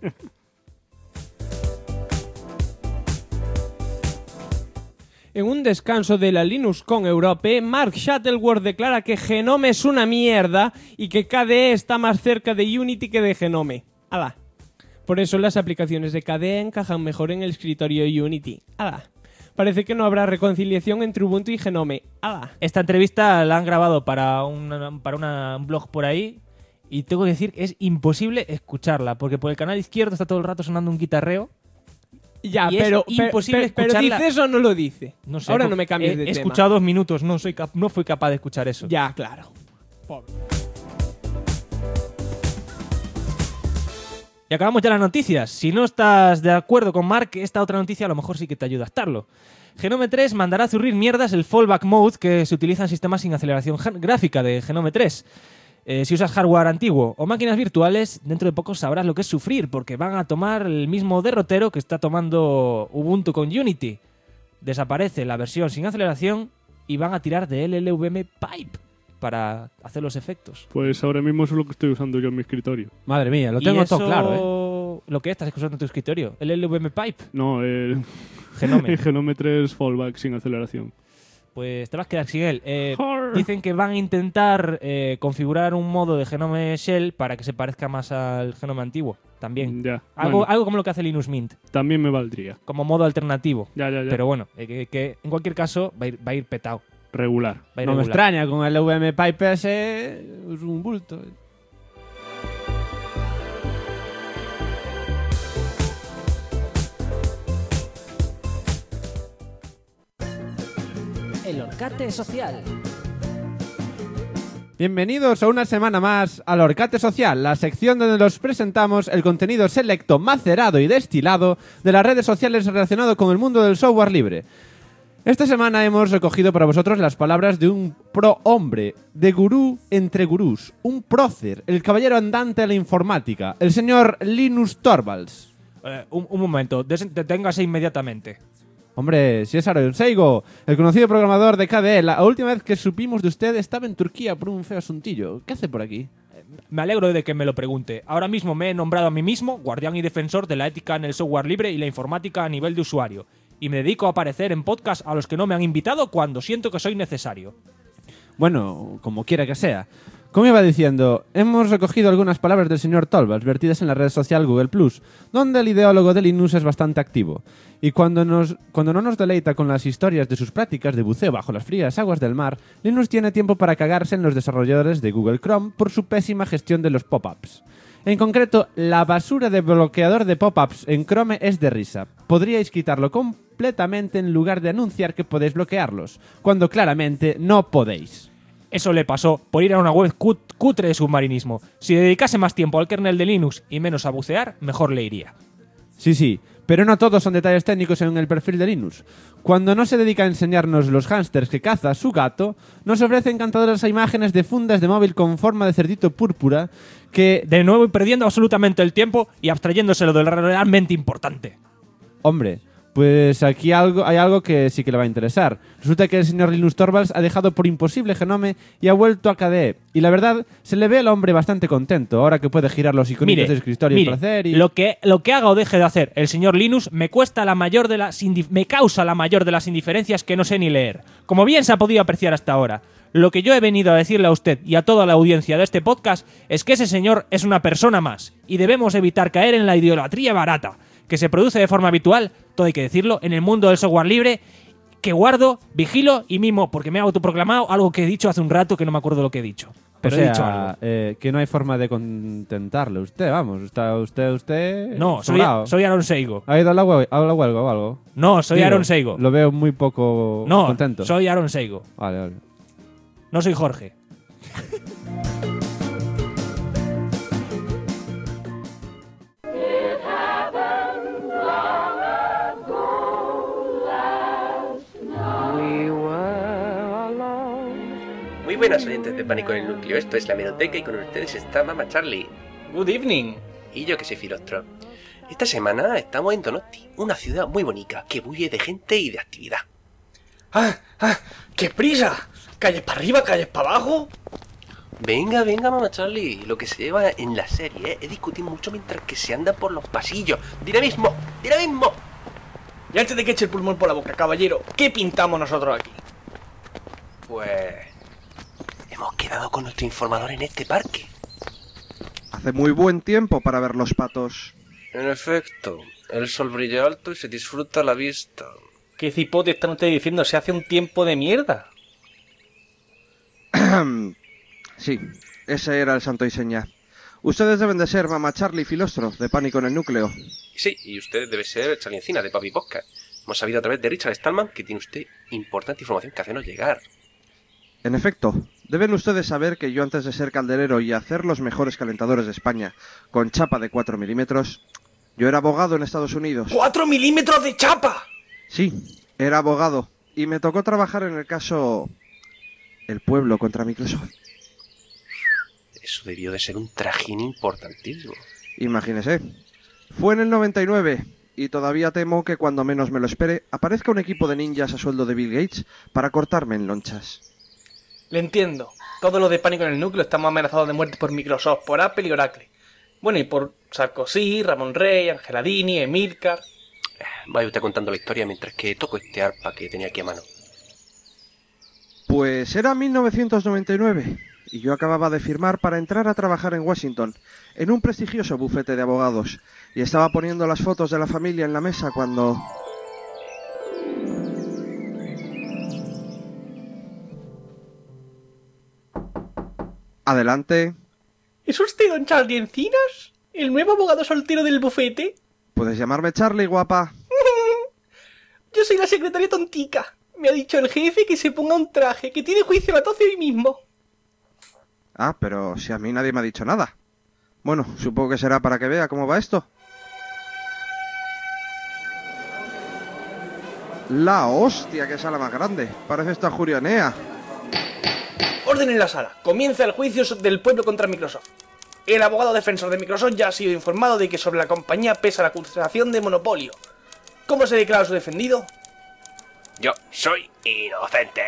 En un descanso de la LinuxCon Europe, Mark Shuttleworth declara que Genome es una mierda y que KDE está más cerca de Unity que de Genome. ¡Hala! Por eso las aplicaciones de KDE encajan mejor en el escritorio de Unity. ¡Hala! Parece que no habrá reconciliación entre Ubuntu y Genome. ¡Hala! Esta entrevista la han grabado para un blog por ahí y tengo que decir que es imposible escucharla porque por el canal izquierdo está todo el rato sonando un guitarreo. Ya, Y es pero imposible pero escucharla. ¿dice eso o no lo dice? No sé, Ahora porque no me cambies de he tema. escuchado 2 minutos, no fui capaz de escuchar eso. Ya, claro. Pobre. Y acabamos ya las noticias. Si no estás de acuerdo con Mark, esta otra noticia a lo mejor sí que te ayuda a estarlo. Genome 3 mandará a zurrir mierdas el fallback mode que se utiliza en sistemas sin aceleración gráfica de Genome 3. Si usas hardware antiguo o máquinas virtuales, dentro de poco sabrás lo que es sufrir, porque van a tomar el mismo derrotero que está tomando Ubuntu con Unity. Desaparece la versión sin aceleración y van a tirar de LLVM Pipe para hacer los efectos. Pues ahora mismo eso es lo que estoy usando yo en mi escritorio. Madre mía, lo Y tengo eso, todo claro, lo que estás usando en tu escritorio, el LLVM Pipe, No, el Genome. Genome 3 fallback sin aceleración. Pues te vas a quedar sin él. Jorr. Dicen que van a intentar configurar un modo de Genome Shell para que se parezca más al Genome antiguo. También. Ya. Algo, Bueno, algo como lo que hace Linux Mint, también me valdría. como modo alternativo. Ya. Pero bueno, que en cualquier caso va a ir petado. Regular. Va a ir No me regular. extraña, con el VM Pipe ese es un bulto. El Orcate Social. Bienvenidos a una semana más al Orcate Social, la sección donde os presentamos el contenido selecto, macerado y destilado de las redes sociales relacionado con el mundo del software libre. Esta semana hemos recogido para vosotros las palabras de un pro-hombre, de gurú entre gurús, un prócer, el caballero andante de la informática, el señor Linus Torvalds. Un momento, deténgase inmediatamente. Hombre, si es Aaron Seigo, el conocido programador de KDE, la última vez que supimos de usted estaba en Turquía por un feo asuntillo. ¿Qué hace por aquí? Me alegro de que me lo pregunte. Ahora mismo me he nombrado a mí mismo guardián y defensor de la ética en el software libre y la informática a nivel de usuario. Y me dedico a aparecer en podcasts a los que no me han invitado cuando siento que soy necesario. Bueno, como quiera que sea. Como iba diciendo, hemos recogido algunas palabras del señor Torvalds vertidas en la red social Google+, donde el ideólogo de Linux es bastante activo. Y cuando no nos deleita con las historias de sus prácticas de buceo bajo las frías aguas del mar, Linus tiene tiempo para cagarse en los desarrolladores de Google Chrome por su pésima gestión de los pop-ups. En concreto, la basura de bloqueador de pop-ups en Chrome es de risa. Podríais quitarlo completamente en lugar de anunciar que podéis bloquearlos, cuando claramente no podéis. Eso le pasó por ir a una web cutre de submarinismo. Si dedicase más tiempo al kernel de Linux y menos a bucear, mejor le iría. Sí, pero no todos son detalles técnicos en el perfil de Linus. Cuando no se dedica a enseñarnos los hámsters que caza su gato, nos ofrece encantadoras imágenes de fundas de móvil con forma de cerdito púrpura que... De nuevo y perdiendo absolutamente el tiempo y abstrayéndoselo de lo realmente importante. Hombre, pues aquí hay algo que sí que le va a interesar. Resulta que el señor Linus Torvalds ha dejado por imposible Genome y ha vuelto a KDE. Y la verdad, se le ve al hombre bastante contento, ahora que puede girar los iconitos del escritorio para hacer y... Lo que haga o deje de hacer el señor Linus me causa la mayor de las indiferencias que no sé ni leer. Como bien se ha podido apreciar hasta ahora. Lo que yo he venido a decirle a usted y a toda la audiencia de este podcast es que ese señor es una persona más y debemos evitar caer en la idolatría barata que se produce de forma habitual, todo hay que decirlo, en el mundo del software libre, que guardo, vigilo y mimo, porque me he autoproclamado algo que he dicho hace un rato que no me acuerdo lo que he dicho. Pero o sea, he dicho algo. Que no hay forma de contentarle. Usted, vamos, está usted... No, sobrado. soy Aaron Seigo. ¿Ha ido a la huelga o algo? No, soy Digo, Aaron Seigo. Lo veo muy poco No, contento. soy Aaron Seigo. Vale. No soy Jorge. buenas oyentes de Pánico en el Núcleo, esto es la Hemeroteca y con ustedes está Mama Charlie. Good evening. Y yo que soy Filostro. Esta semana estamos en Donosti, una ciudad muy bonita, que bulle de gente y de actividad. ¡Qué prisa! ¿Calles para arriba, calles para abajo? Venga, Mama Charlie, lo que se lleva en la serie es discutir mucho mientras que se anda por los pasillos. ¡Dinamismo! Y antes de que eche el pulmón por la boca, caballero, ¿qué pintamos nosotros aquí? Pues... hemos quedado con nuestro informador en este parque. Hace muy buen tiempo para ver los patos. En efecto, el sol brilla alto y se disfruta la vista. ¿Qué cipote están ustedes diciendo? Se hace un tiempo de mierda. Sí, ese era el santo y seña. Ustedes deben de ser Mama Charlie y Filostro, de Pánico en el Núcleo. Sí, y usted debe ser Charlie Encinas, de Papi Podcast. Hemos sabido a través de Richard Stallman que tiene usted importante información que hacernos llegar. En efecto, deben ustedes saber que yo antes de ser calderero y hacer los mejores calentadores de España, con chapa de 4 milímetros, yo era abogado en Estados Unidos. ¡4 milímetros de chapa! Sí, era abogado, y me tocó trabajar en el caso... El pueblo contra Microsoft. Eso debió de ser un trajín importantísimo. Imagínese. Fue en el 99, y todavía temo que cuando menos me lo espere, aparezca un equipo de ninjas a sueldo de Bill Gates para cortarme en lonchas. Le entiendo. Todos los de Pánico en el Núcleo estamos amenazados de muerte por Microsoft, por Apple y Oracle. Bueno, y por Sarkozy, Ramón Rey, Angela Dini, Emilcar... Vaya usted contando la historia mientras que toco este arpa que tenía aquí a mano. Pues era 1999, y yo acababa de firmar para entrar a trabajar en Washington, en un prestigioso bufete de abogados, y estaba poniendo las fotos de la familia en la mesa cuando... Adelante. ¿Es usted don Charlie Encinas? ¿El nuevo abogado soltero del bufete? Puedes llamarme Charlie, guapa. Yo soy la secretaria tontica. Me ha dicho el jefe que se ponga un traje, que tiene juicio a las 12 hoy mismo. Ah, pero si a mí nadie me ha dicho nada. Bueno, supongo que será para que vea cómo va esto. La hostia, qué sala más grande. Parece esta Jurionea. Orden en la sala. Comienza el juicio del pueblo contra Microsoft. El abogado defensor de Microsoft ya ha sido informado de que sobre la compañía pesa la acusación de monopolio. ¿Cómo se declara su defendido? Yo soy inocente.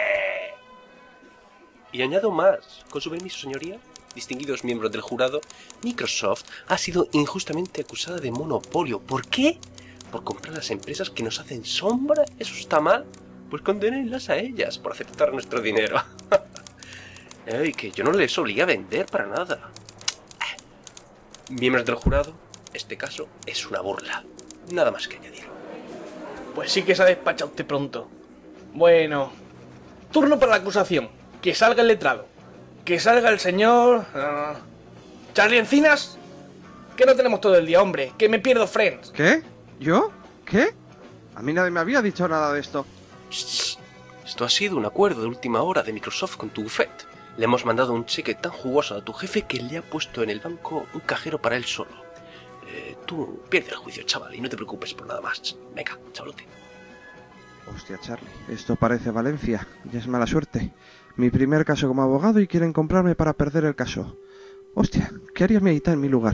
Y añado más, con su permiso, señoría, distinguidos miembros del jurado, Microsoft ha sido injustamente acusada de monopolio. ¿Por qué? Por comprar las empresas que nos hacen sombra. ¿Eso está mal? Pues condénenlas a ellas por aceptar nuestro dinero. Ey, que yo no les obligué a vender para nada. Miembros del jurado, este caso es una burla. Nada más que añadir. Pues sí que se ha despachado usted pronto. Bueno, turno para la acusación. Que salga el letrado. Que salga el señor... Charlie Encinas. Que no tenemos todo el día, hombre. Que me pierdo Friends. ¿Qué? ¿Yo? ¿Qué? A mí nadie me había dicho nada de esto. Esto ha sido un acuerdo de última hora de Microsoft con tu bufete. Le hemos mandado un cheque tan jugoso a tu jefe que le ha puesto en el banco un cajero para él solo. Tú pierde el juicio, chaval, y no te preocupes por nada más. Venga, chavalote. Hostia, Charlie, esto parece Valencia. Ya es mala suerte. Mi primer caso como abogado y quieren comprarme para perder el caso. Hostia, ¿qué haría mi Aita en mi lugar?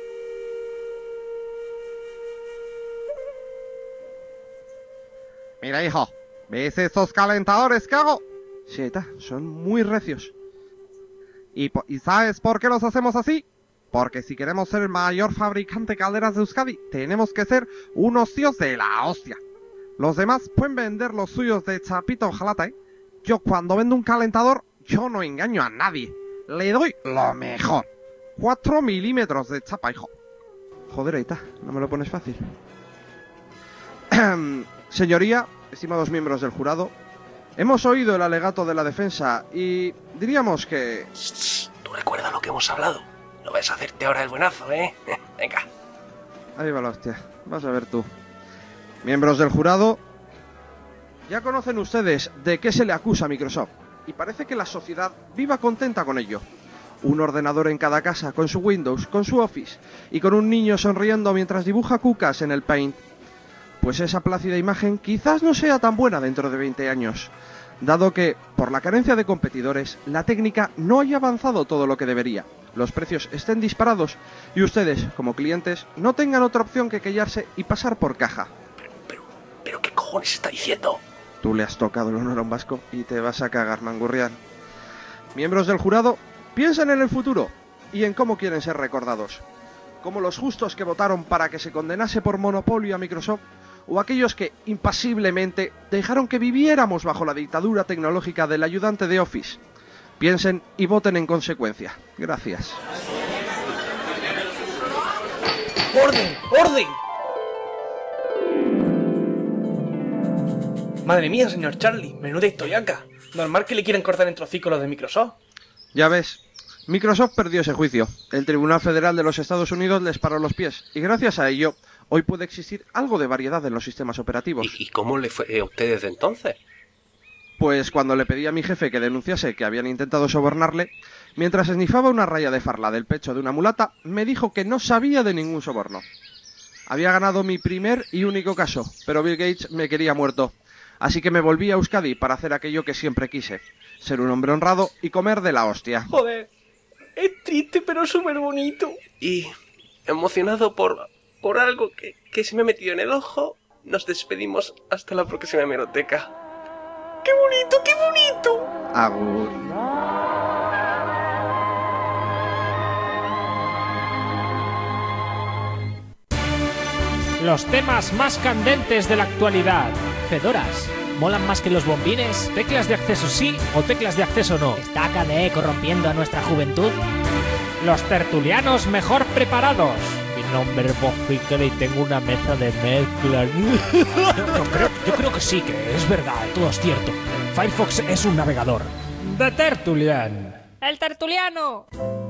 Mira, hijo, ¿ves esos calentadores que hago? Sí, Aita, son muy recios. ¿Y sabes por qué los hacemos así? Porque si queremos ser el mayor fabricante de calderas de Euskadi, tenemos que ser unos tíos de la hostia. Los demás pueden vender los suyos de chapita o jalata, ¿eh? Yo cuando vendo un calentador, yo no engaño a nadie. Le doy lo mejor. 4 milímetros de chapa, hijo. Joder, Aita, no me lo pones fácil. Señoría, estimados miembros del jurado, hemos oído el alegato de la defensa y diríamos que... Tú recuerda lo que hemos hablado. No vas a hacerte ahora el buenazo, ¿eh? Venga. Ahí va la hostia. Vas a ver tú. Miembros del jurado, ya conocen ustedes de qué se le acusa a Microsoft. Y parece que la sociedad viva contenta con ello. Un ordenador en cada casa, con su Windows, con su Office, y con un niño sonriendo mientras dibuja cucas en el Paint. Pues esa plácida imagen quizás no sea tan buena dentro de 20 años. dado que, por la carencia de competidores, la técnica no haya avanzado todo lo que debería, los precios estén disparados y ustedes, como clientes, no tengan otra opción que callarse y pasar por caja. ¿Pero qué cojones está diciendo? Tú le has tocado el honor a un vasco y te vas a cagar, Mangurrián. Miembros del jurado, piensen en el futuro y en cómo quieren ser recordados. Como los justos que votaron para que se condenase por monopolio a Microsoft, o aquellos que, impasiblemente, dejaron que viviéramos bajo la dictadura tecnológica del ayudante de Office. Piensen y voten en consecuencia. Gracias. ¡Orden! ¡Orden! Madre mía, señor Charlie, menuda historiaca. Normal que le quieren cortar en trocicos los de Microsoft. Ya ves, Microsoft perdió ese juicio. El Tribunal Federal de los Estados Unidos les paró los pies, y gracias a ello, hoy puede existir algo de variedad en los sistemas operativos. ¿Y cómo le fue a usted desde entonces? Pues cuando le pedí a mi jefe que denunciase que habían intentado sobornarle, mientras esnifaba una raya de farla del pecho de una mulata, me dijo que no sabía de ningún soborno. Había ganado mi primer y único caso, pero Bill Gates me quería muerto. Así que me volví a Euskadi para hacer aquello que siempre quise, ser un hombre honrado y comer de la hostia. Joder, es triste pero súper bonito. Y emocionado por algo que se me ha metido en el ojo, nos despedimos hasta la próxima hemeroteca. ¡Qué bonito, qué bonito! Agur. Los temas más candentes de la actualidad. Fedoras, ¿molan más que los bombines? ¿Teclas de acceso sí o teclas de acceso no? ¿Está KDE corrompiendo a nuestra juventud? Los tertulianos mejor preparados. Mi nombre es Bob Ficker y tengo una mesa de mezclas. Yo creo que sí, que es verdad, todo es cierto. Firefox es un navegador. The Tertulian. ¡El tertuliano!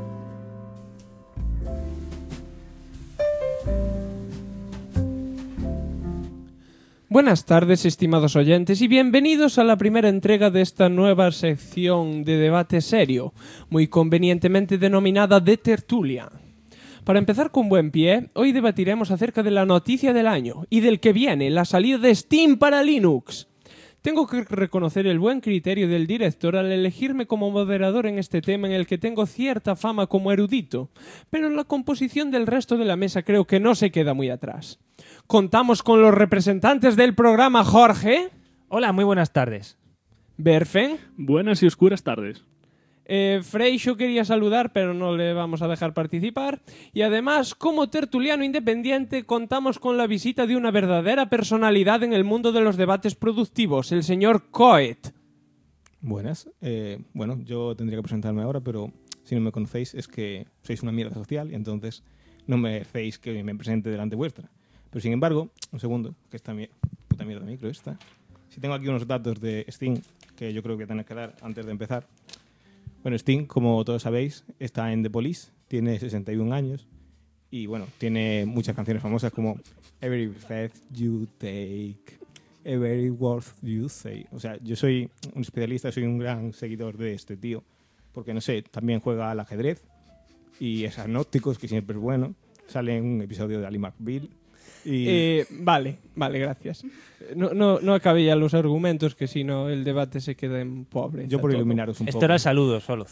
Buenas tardes, estimados oyentes, y bienvenidos a la primera entrega de esta nueva sección de debate serio, muy convenientemente denominada The Tertulia. Para empezar con buen pie, hoy debatiremos acerca de la noticia del año y del que viene, la salida de Steam para Linux. Tengo que reconocer el buen criterio del director al elegirme como moderador en este tema en el que tengo cierta fama como erudito, pero la composición del resto de la mesa creo que no se queda muy atrás. Contamos con los representantes del programa. Jorge. Hola, muy buenas tardes. Berfen. Buenas y oscuras tardes. Freixo quería saludar, pero no le vamos a dejar participar. Y además, como tertuliano independiente, contamos con la visita de una verdadera personalidad en el mundo de los debates productivos, el señor Coet. Buenas. Bueno, yo tendría que presentarme ahora, pero si no me conocéis es que sois una mierda social y entonces no merecéis que me presente delante vuestra. Pero sin embargo, un segundo, que esta puta mierda de micro esta. Si tengo aquí unos datos de Steam, que yo creo que tenéis que dar antes de empezar. Bueno, Steam, como todos sabéis, está en The Police, tiene 61 años y bueno, tiene muchas canciones famosas como Every Breath You Take, Every Word You Say. O sea, yo soy un especialista, soy un gran seguidor de este tío, porque no sé, también juega al ajedrez y es agnóstico, que siempre es bueno. Sale en un episodio de Ali McBeal. Vale, gracias. No acabé ya los argumentos, que si no el debate se queda en pobre. Yo por iluminaros un poco. Esto era el saludo solo,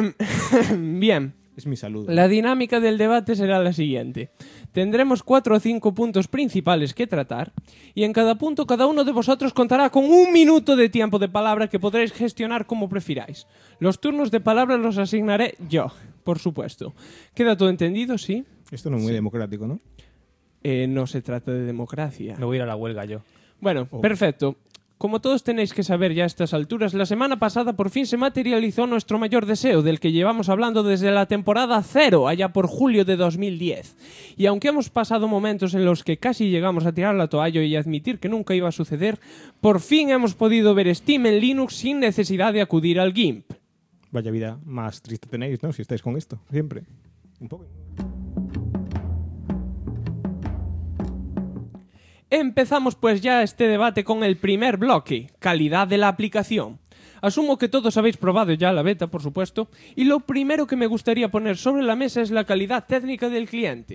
Bien. Es mi saludo. La dinámica del debate será la siguiente. Tendremos 4 o 5 puntos principales que tratar y en cada punto cada uno de vosotros contará con 1 minuto de tiempo de palabra que podréis gestionar como prefiráis. Los turnos de palabra los asignaré yo, por supuesto. ¿Queda todo entendido? ¿Sí? Esto no es muy democrático, ¿no? No se trata de democracia. Me voy a ir a la huelga yo. Bueno, perfecto. Como todos tenéis que saber ya a estas alturas, la semana pasada por fin se materializó nuestro mayor deseo, del que llevamos hablando desde la temporada 0, allá por julio de 2010. Y aunque hemos pasado momentos en los que casi llegamos a tirar la toalla y admitir que nunca iba a suceder, por fin hemos podido ver Steam en Linux sin necesidad de acudir al GIMP. Vaya vida más triste tenéis, ¿no? Si estáis con esto, siempre. Un poco. Empezamos pues ya este debate con el primer bloque, calidad de la aplicación. Asumo que todos habéis probado ya la beta, por supuesto, y lo primero que me gustaría poner sobre la mesa es la calidad técnica del cliente.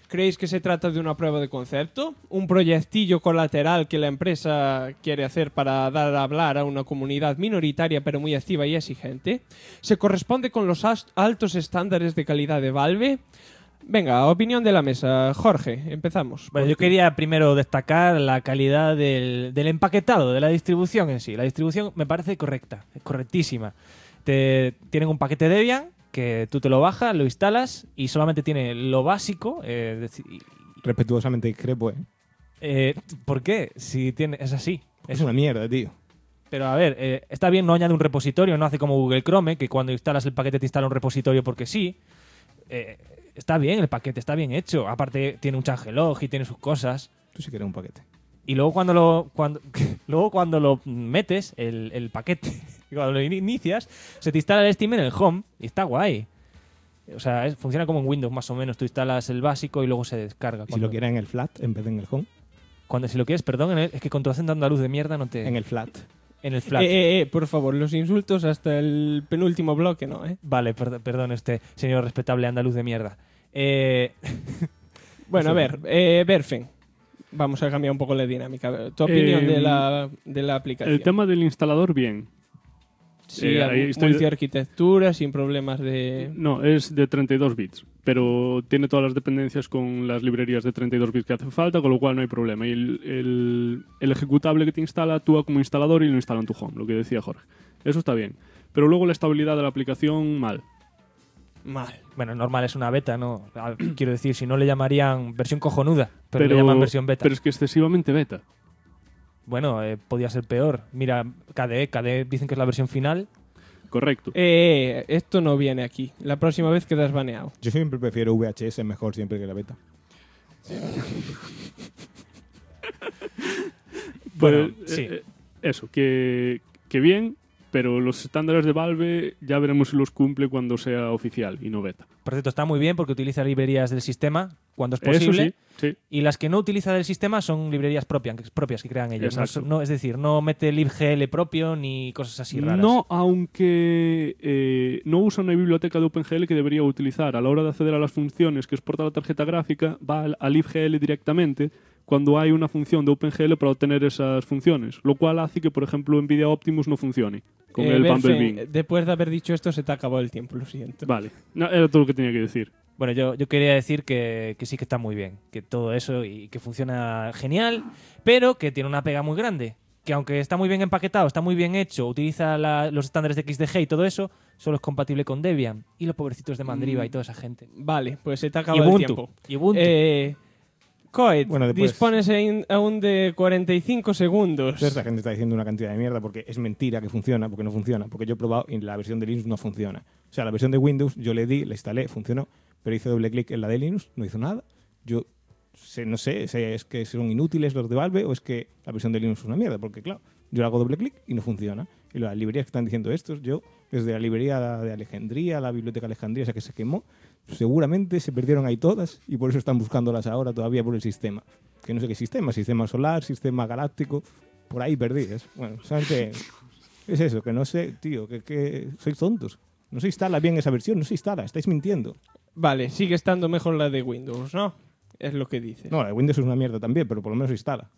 ¿Creéis que se trata de una prueba de concepto? ¿Un proyectillo colateral que la empresa quiere hacer para dar a hablar a una comunidad minoritaria pero muy activa y exigente? ¿Se corresponde con los altos estándares de calidad de Valve? Venga, opinión de la mesa. Jorge, empezamos. Bueno, yo quería primero destacar la calidad del empaquetado, de la distribución en sí. La distribución me parece correcta, correctísima. Tienen un paquete Debian que tú te lo bajas, lo instalas y solamente tiene lo básico. Respetuosamente discrepo, ¿Por qué? Si es así. Es una mierda, tío. Pero a ver, está bien, no añade un repositorio, no hace como Google Chrome, que cuando instalas el paquete te instala un repositorio porque sí. Está bien, el paquete está bien hecho. Aparte tiene un changelog y tiene sus cosas. Tú sí que eres un paquete. Y luego cuando lo metes, el paquete, cuando lo inicias, se te instala el Steam en el Home y está guay. O sea, funciona como en Windows más o menos. Tú instalas el básico y luego se descarga. Si lo quieres en el flat en vez de en el Home. Si lo quieres, perdón, es que con tu acento andaluz de mierda no te... En el flat. En el flat. Por favor, los insultos hasta el penúltimo bloque, ¿no? Vale, perdón, señor respetable andaluz de mierda. Bueno, a ver, Berfen. Vamos a cambiar un poco la dinámica. Tu opinión de la aplicación. El tema del instalador, bien. Sí, multiarquitectura, sin problemas de... No, es de 32 bits, pero tiene todas las dependencias con las librerías de 32 bits que hacen falta, con lo cual no hay problema. Y el ejecutable que te instala actúa como instalador y lo instala en tu home, lo que decía Jorge. Eso está bien. Pero luego la estabilidad de la aplicación, mal. Bueno, normal, es una beta, ¿no? Quiero decir, si no le llamarían versión cojonuda, pero le llaman versión beta. Pero es que excesivamente beta. Bueno, podía ser peor. Mira, KDE dicen que es la versión final. Correcto. Esto no viene aquí. La próxima vez quedas baneado. Yo siempre prefiero VHS, mejor siempre que la beta. Bueno, sí. Eso, que bien, pero los estándares de Valve ya veremos si los cumple cuando sea oficial y no beta. Por cierto, está muy bien porque utiliza librerías del sistema cuando es posible. Eso sí. Y las que no utiliza del sistema son librerías propias que crean ellos. No, es decir, no mete libgl propio ni cosas así raras. No, aunque no usa una biblioteca de OpenGL que debería utilizar. A la hora de acceder a las funciones que exporta la tarjeta gráfica, va a libgl directamente cuando hay una función de OpenGL para obtener esas funciones. Lo cual hace que, por ejemplo, NVIDIA Optimus no funcione con el Bumblebee. Después de haber dicho esto, se te ha acabado el tiempo, lo siento. Vale, no, era todo lo que tenía que decir. Bueno, yo quería decir que sí que está muy bien, que todo eso y que funciona genial, pero que tiene una pega muy grande, que aunque está muy bien empaquetado, está muy bien hecho, utiliza los estándares de XDG y todo eso, solo es compatible con Debian y los pobrecitos de Mandriva y toda esa gente. Vale, pues se te ha acabado el tiempo. Y Ubuntu. Coed, bueno, dispones aún de 45 segundos. Entonces la gente está diciendo una cantidad de mierda porque es mentira que funciona, porque no funciona. Porque yo he probado y la versión de Linux no funciona. O sea, la versión de Windows yo le di, la instalé, funcionó, pero hice doble clic en la de Linux, no hizo nada. Yo no sé, es que son inútiles los de Valve o es que la versión de Linux es una mierda, porque claro, yo le hago doble clic y no funciona. Y las librerías que están diciendo estos, yo, desde la librería de Alejandría, la biblioteca Alejandría, esa que se quemó, seguramente se perdieron ahí todas y por eso están buscándolas ahora todavía por el sistema. Que no sé qué sistema solar, sistema galáctico, por ahí perdidas. Bueno, solamente es eso, que no sé, tío, que sois tontos. No se instala bien esa versión, no se instala, estáis mintiendo. Vale, sigue estando mejor la de Windows, ¿no? Es lo que dice. No, la de Windows es una mierda también, pero por lo menos se instala.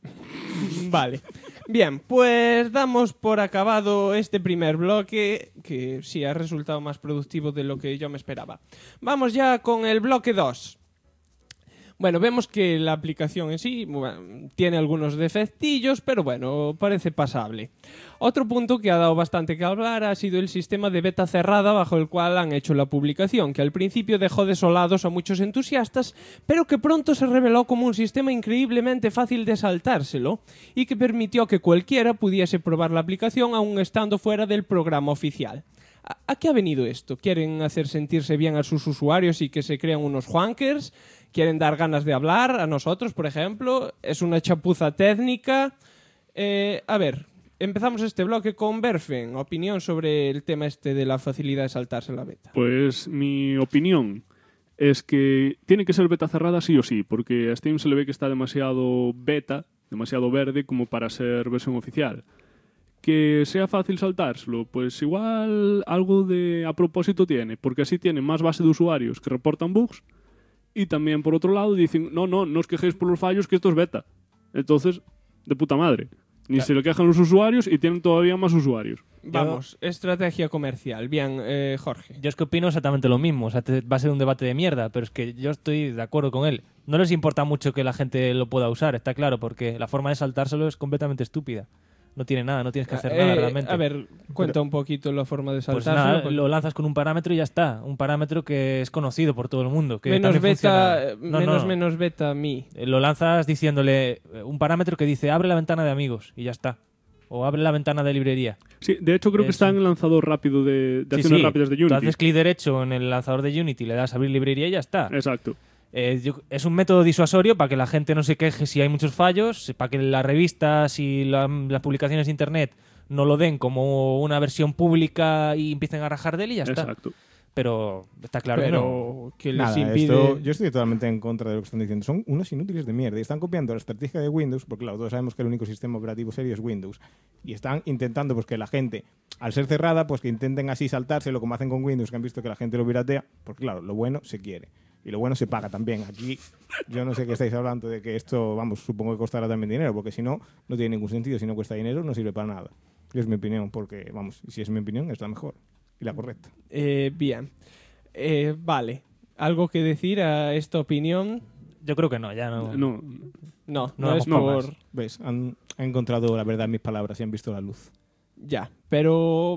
Vale. Bien, pues damos por acabado este primer bloque, que sí ha resultado más productivo de lo que yo me esperaba. Vamos ya con el bloque 2. Bueno, vemos que la aplicación en sí tiene algunos defectillos, pero bueno, parece pasable. Otro punto que ha dado bastante que hablar ha sido el sistema de beta cerrada bajo el cual han hecho la publicación, que al principio dejó desolados a muchos entusiastas, pero que pronto se reveló como un sistema increíblemente fácil de saltárselo y que permitió que cualquiera pudiese probar la aplicación aún estando fuera del programa oficial. ¿A qué ha venido esto? ¿Quieren hacer sentirse bien a sus usuarios y que se crean unos juankers? ¿Quieren dar ganas de hablar a nosotros, por ejemplo? ¿Es una chapuza técnica? A ver, empezamos este bloque con Berfen. Opinión sobre el tema este de la facilidad de saltarse la beta. Pues mi opinión es que tiene que ser beta cerrada sí o sí, porque a Steam se le ve que está demasiado beta, demasiado verde como para ser versión oficial. Que sea fácil saltárselo, pues igual algo de a propósito tiene, porque así tiene más base de usuarios que reportan bugs Y también, por otro lado, dicen, no os quejéis por los fallos, que esto es beta. Entonces, de puta madre. Ni se lo quejan los usuarios y tienen todavía más usuarios. Vamos, estrategia comercial. Bien, Jorge. Yo es que opino exactamente lo mismo. O sea, va a ser un debate de mierda, pero es que yo estoy de acuerdo con él. No les importa mucho que la gente lo pueda usar, está claro, porque la forma de saltárselo es completamente estúpida. No tiene nada, no tienes que hacer nada realmente. A ver, cuenta un poquito la forma de Pues saltárselo. nada, lo lanzas con un parámetro y ya está. Un parámetro que es conocido por todo el mundo. Que menos también beta, funciona. menos beta mi. Lo lanzas diciéndole un parámetro que dice abre la ventana de amigos y ya está. O abre la ventana de librería. Sí, de hecho creo que está en el lanzador rápido de acciones rápidas de Unity. Tú haces clic derecho en el lanzador de Unity, le das a abrir librería y ya está. Exacto. Es un método disuasorio para que la gente no se queje si hay muchos fallos, para que las revistas y las publicaciones de internet no lo den como una versión pública y empiecen a rajar de él y ya está. Exacto. Pero está claro que no. Que les Nada, impide... yo estoy totalmente en contra de lo que están diciendo. Son unos inútiles de mierda y están copiando la estrategia de Windows, porque claro, todos sabemos que el único sistema operativo serio es Windows. Y están intentando pues que la gente, al ser cerrada, pues que intenten así saltárselo como hacen con Windows, que han visto que la gente lo piratea, porque claro, lo bueno se quiere. Y lo bueno se paga también. Aquí yo no sé qué estáis hablando de que esto, vamos, supongo que costará también dinero, porque si no, no tiene ningún sentido. Si no cuesta dinero, no sirve para nada. Y es mi opinión, porque, vamos, si es mi opinión, es la mejor y la correcta. Bien. Vale. ¿Algo que decir a esta opinión? Yo creo que no, ya no. No es por... ¿Ves? Han encontrado la verdad en mis palabras y han visto la luz. Ya, pero...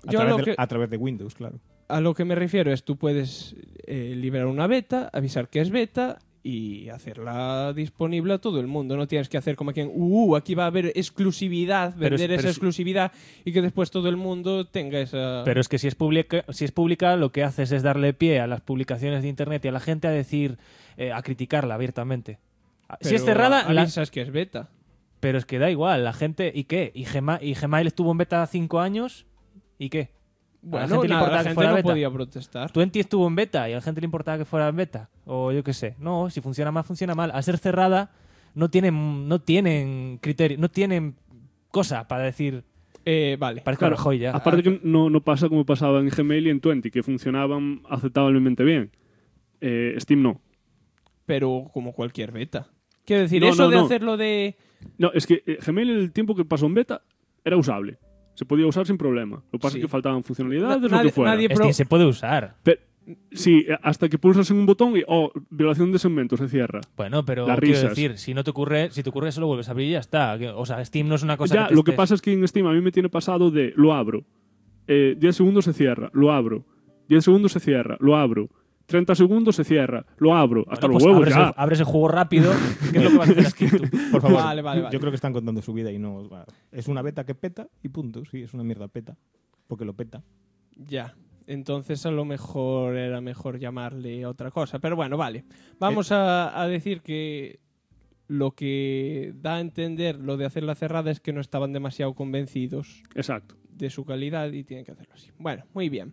A través de Windows, claro. A lo que me refiero es tú puedes liberar una beta, avisar que es beta y hacerla disponible a todo el mundo. No tienes que hacer como quien, aquí va a haber exclusividad, vender esa exclusividad y que después todo el mundo tenga esa... Pero es que si es pública, lo que haces es darle pie a las publicaciones de internet y a la gente a decir, a criticarla abiertamente. Pero si es cerrada... avisas que es beta. Pero es que da igual, la gente... ¿Y qué? ¿Y Gmail estuvo en beta 5 años? ¿Y qué? Bueno, la gente no podía protestar. Twenty estuvo en beta y a la gente le importaba que fuera en beta. O yo qué sé. No, si funciona mal, funciona mal. Al ser cerrada, no tienen criterio, no tienen cosa para decir... vale. Parece claro, Rajoy ya. Aparte que no pasa como pasaba en Gmail y en Twenty, que funcionaban aceptablemente bien. Steam no. Pero como cualquier beta. Quiero decir, hacerlo de... No, es que Gmail el tiempo que pasó en beta era usable. Se podía usar sin problema. Lo que pasa es que faltaban funcionalidades o lo que fuera. Steam se puede usar. Pero, sí, hasta que pulsas en un botón y violación de segmento, se cierra. Bueno, pero las quiero risas. decir, si te ocurre eso lo vuelves a abrir y ya está. O sea, Steam no es una cosa ya, que lo que pasa es que en Steam a mí me tiene pasado de lo abro, 10 segundos se cierra, lo abro, 10 segundos se cierra, lo abro, 30 segundos se cierra, lo abro, hasta los huevos ya. Abres el juego rápido, ¿qué es lo que vas a hacer aquí tú? Por favor, vale. Yo creo que están contando su vida y no... Es una beta que peta y punto. Sí, es una mierda peta. Porque lo peta. Ya. Entonces a lo mejor era mejor llamarle otra cosa. Pero bueno, vale. Vamos a decir que lo que da a entender lo de hacerla cerrada es que no estaban demasiado convencidos. Exacto. De su calidad y tienen que hacerlo así. Bueno, muy bien.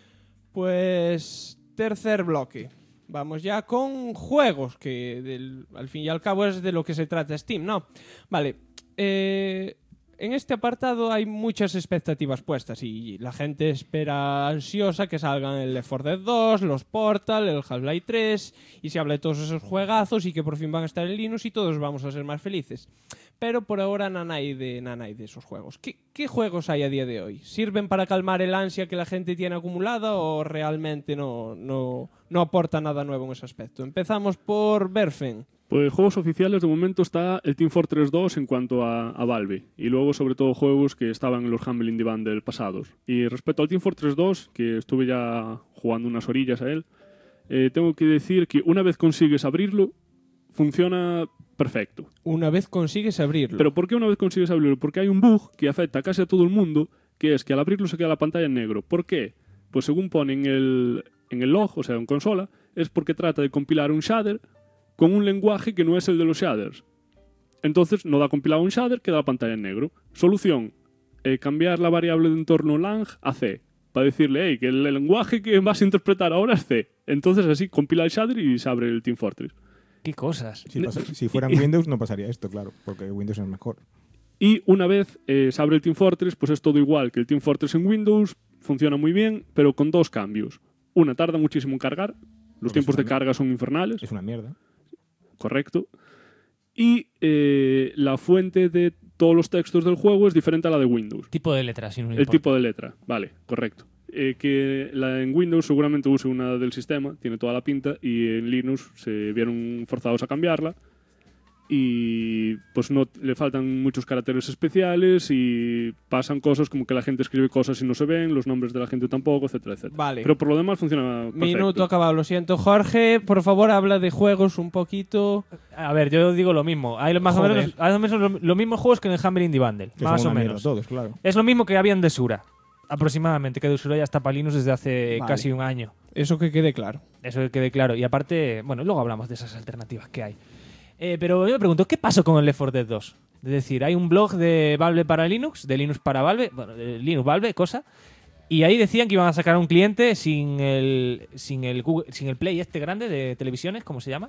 Pues... tercer bloque. Vamos ya con juegos, que al fin y al cabo es de lo que se trata Steam, ¿no? Vale. En este apartado hay muchas expectativas puestas y la gente espera ansiosa que salgan el Left 4 Dead 2, los Portal, el Half-Life 3 y se habla de todos esos juegazos y que por fin van a estar en Linux y todos vamos a ser más felices. Pero por ahora nanay de esos juegos. ¿Qué juegos hay a día de hoy? ¿Sirven para calmar el ansia que la gente tiene acumulada o realmente no aporta nada nuevo en ese aspecto? Empezamos por Berfen. Pues juegos oficiales de momento está el Team Fortress 2 en cuanto a Valve. Y luego sobre todo juegos que estaban en los Humble Indie Bundle pasados. Y respecto al Team Fortress 2, que estuve ya jugando unas orillas a él, tengo que decir que una vez consigues abrirlo, funciona perfecto. Una vez consigues abrirlo. ¿Pero por qué una vez consigues abrirlo? Porque hay un bug que afecta casi a todo el mundo, que es que al abrirlo se queda la pantalla en negro. ¿Por qué? Pues según pone en el log, o sea, en consola, es porque trata de compilar un shader con un lenguaje que no es el de los shaders. Entonces no da compilado un shader, queda la pantalla en negro. Solución, cambiar la variable de entorno lang a C, para decirle, que el lenguaje que vas a interpretar ahora es C. Entonces así compila el shader y se abre el Team Fortress. ¿Qué cosas? Si fueran Windows no pasaría esto, claro, porque Windows es mejor. Y una vez se abre el Team Fortress, pues es todo igual que el Team Fortress en Windows, funciona muy bien, pero con dos cambios. Una, tarda muchísimo en cargar, Los tiempos de carga son infernales. Es una mierda. Correcto. Y la fuente de todos los textos del juego es diferente a la de Windows. Tipo de letra, si no El importa. tipo de letra, vale, correcto. Que en Windows seguramente use una del sistema, tiene toda la pinta, y en Linux se vieron forzados a cambiarla. Y pues no le faltan muchos caracteres especiales y pasan cosas como que la gente escribe cosas y no se ven, los nombres de la gente tampoco, etcétera, etcétera. Vale. Pero por lo demás funciona perfecto. Minuto acabado, lo siento. Jorge, por favor, habla de juegos un poquito. A ver, yo digo lo mismo. Hay más o Joder. menos los mismos juegos que en el Humble Indie Bundle. Que Más son o una mierda menos. todos, claro. Es lo mismo que había en Desura. Aproximadamente, que Desura ya está para Linux desde hace Vale. casi un año. Eso que quede claro. Eso que quede claro. Y aparte, bueno, luego hablamos de esas alternativas que hay. Pero yo me pregunto, ¿qué pasó con el Left 4 Dead 2? Es decir, hay un blog de Valve para Linux, de Linux para Valve, bueno, de Linux Valve, cosa, y ahí decían que iban a sacar un cliente sin el Play este grande de televisiones, ¿cómo se llama?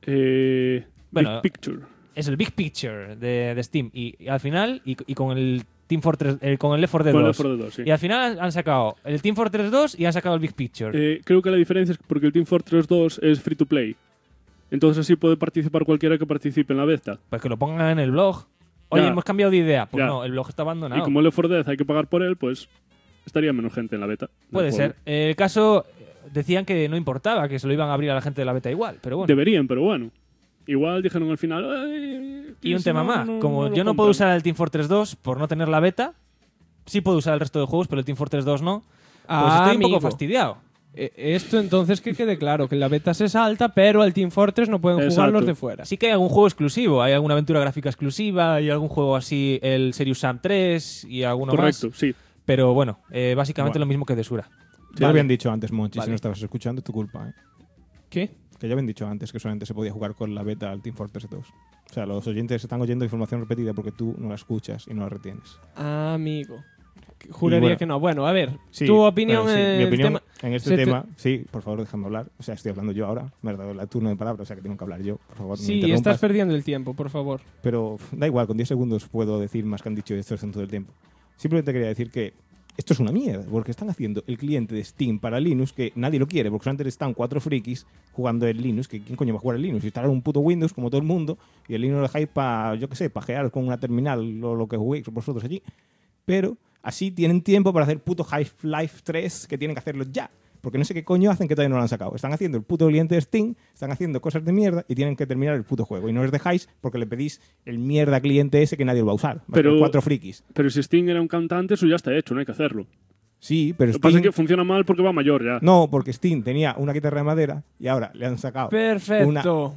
Big Picture. Es el Big Picture de Steam. Y al final, y con el Team Fortress, con el Left 4 Dead Con el 2. Left 4 Dead 2, sí. Y al final han sacado el Team Fortress 2 y han sacado el Big Picture. Creo que la diferencia es porque el Team Fortress 2 es free to play. Entonces así puede participar cualquiera que participe en la beta. Pues que lo pongan en el blog. Oye, Ya. hemos cambiado de idea. Pues Ya. no, el blog está abandonado. Y como el Left 4 Dead hay que pagar por él, pues estaría menos gente en la beta. Puede del ser. juego. El caso, decían que no importaba, que se lo iban a abrir a la gente de la beta igual, pero bueno. Deberían, pero bueno. Igual dijeron al final... "Ay, Y un si tema no, más. no- Como no lo yo no puedo compran". usar el Team Fortress 2 por no tener la beta, sí puedo usar el resto de juegos, pero el Team Fortress 2 no. Pues estoy un poco amigo. fastidiado. Esto entonces que quede claro, que la beta se salta, pero al Team Fortress no pueden jugar Exacto. los de fuera. Sí que hay algún juego exclusivo, hay alguna aventura gráfica exclusiva, hay algún juego así, el Serious Sam 3 y alguno Correcto, más. sí. Pero bueno, básicamente Bueno. lo mismo que Desura. Ya lo habían dicho antes, Monchi, Vale. si no estabas escuchando, es tu culpa. ¿Qué? Que ya habían dicho antes que solamente se podía jugar con la beta al Team Fortress 2. O sea, los oyentes están oyendo información repetida porque tú no la escuchas y no la retienes. Amigo. Juraría bueno, que no. Bueno, a ver, Sí, tu opinión pero sí, en mi el opinión tema. en este se te- tema, sí, por favor, déjame hablar. O sea, estoy hablando yo ahora. Me has dado el turno de palabra, o sea que tengo que hablar yo. Por favor, no me Sí, interrumpas. estás perdiendo el tiempo, por favor. Pero da igual, con 10 segundos puedo decir más que han dicho estos en todo el tiempo. Simplemente quería decir que esto es una mierda, porque están haciendo el cliente de Steam para Linux que nadie lo quiere, porque solamente están 4 frikis jugando en Linux, que ¿quién coño va a jugar en Linux? Instalar un puto Windows como todo el mundo y el Linux lo dejáis para, yo qué sé, pajear con una terminal o lo que juguéis vosotros allí. Pero así tienen tiempo para hacer puto Half-Life 3 que tienen que hacerlo ya. Porque no sé qué coño hacen que todavía no lo han sacado. Están haciendo el puto cliente de Steam, están haciendo cosas de mierda y tienen que terminar el puto juego. Y no les dejáis porque le pedís el mierda cliente ese que nadie lo va a usar. Pero- 4 frikis. Pero si Sting era un cantante, eso ya está hecho, no hay que hacerlo. Sí, pero Lo que pasa Steam... es que funciona mal porque va mayor ya. No, porque Steam tenía una guitarra de madera y ahora le han sacado Perfecto.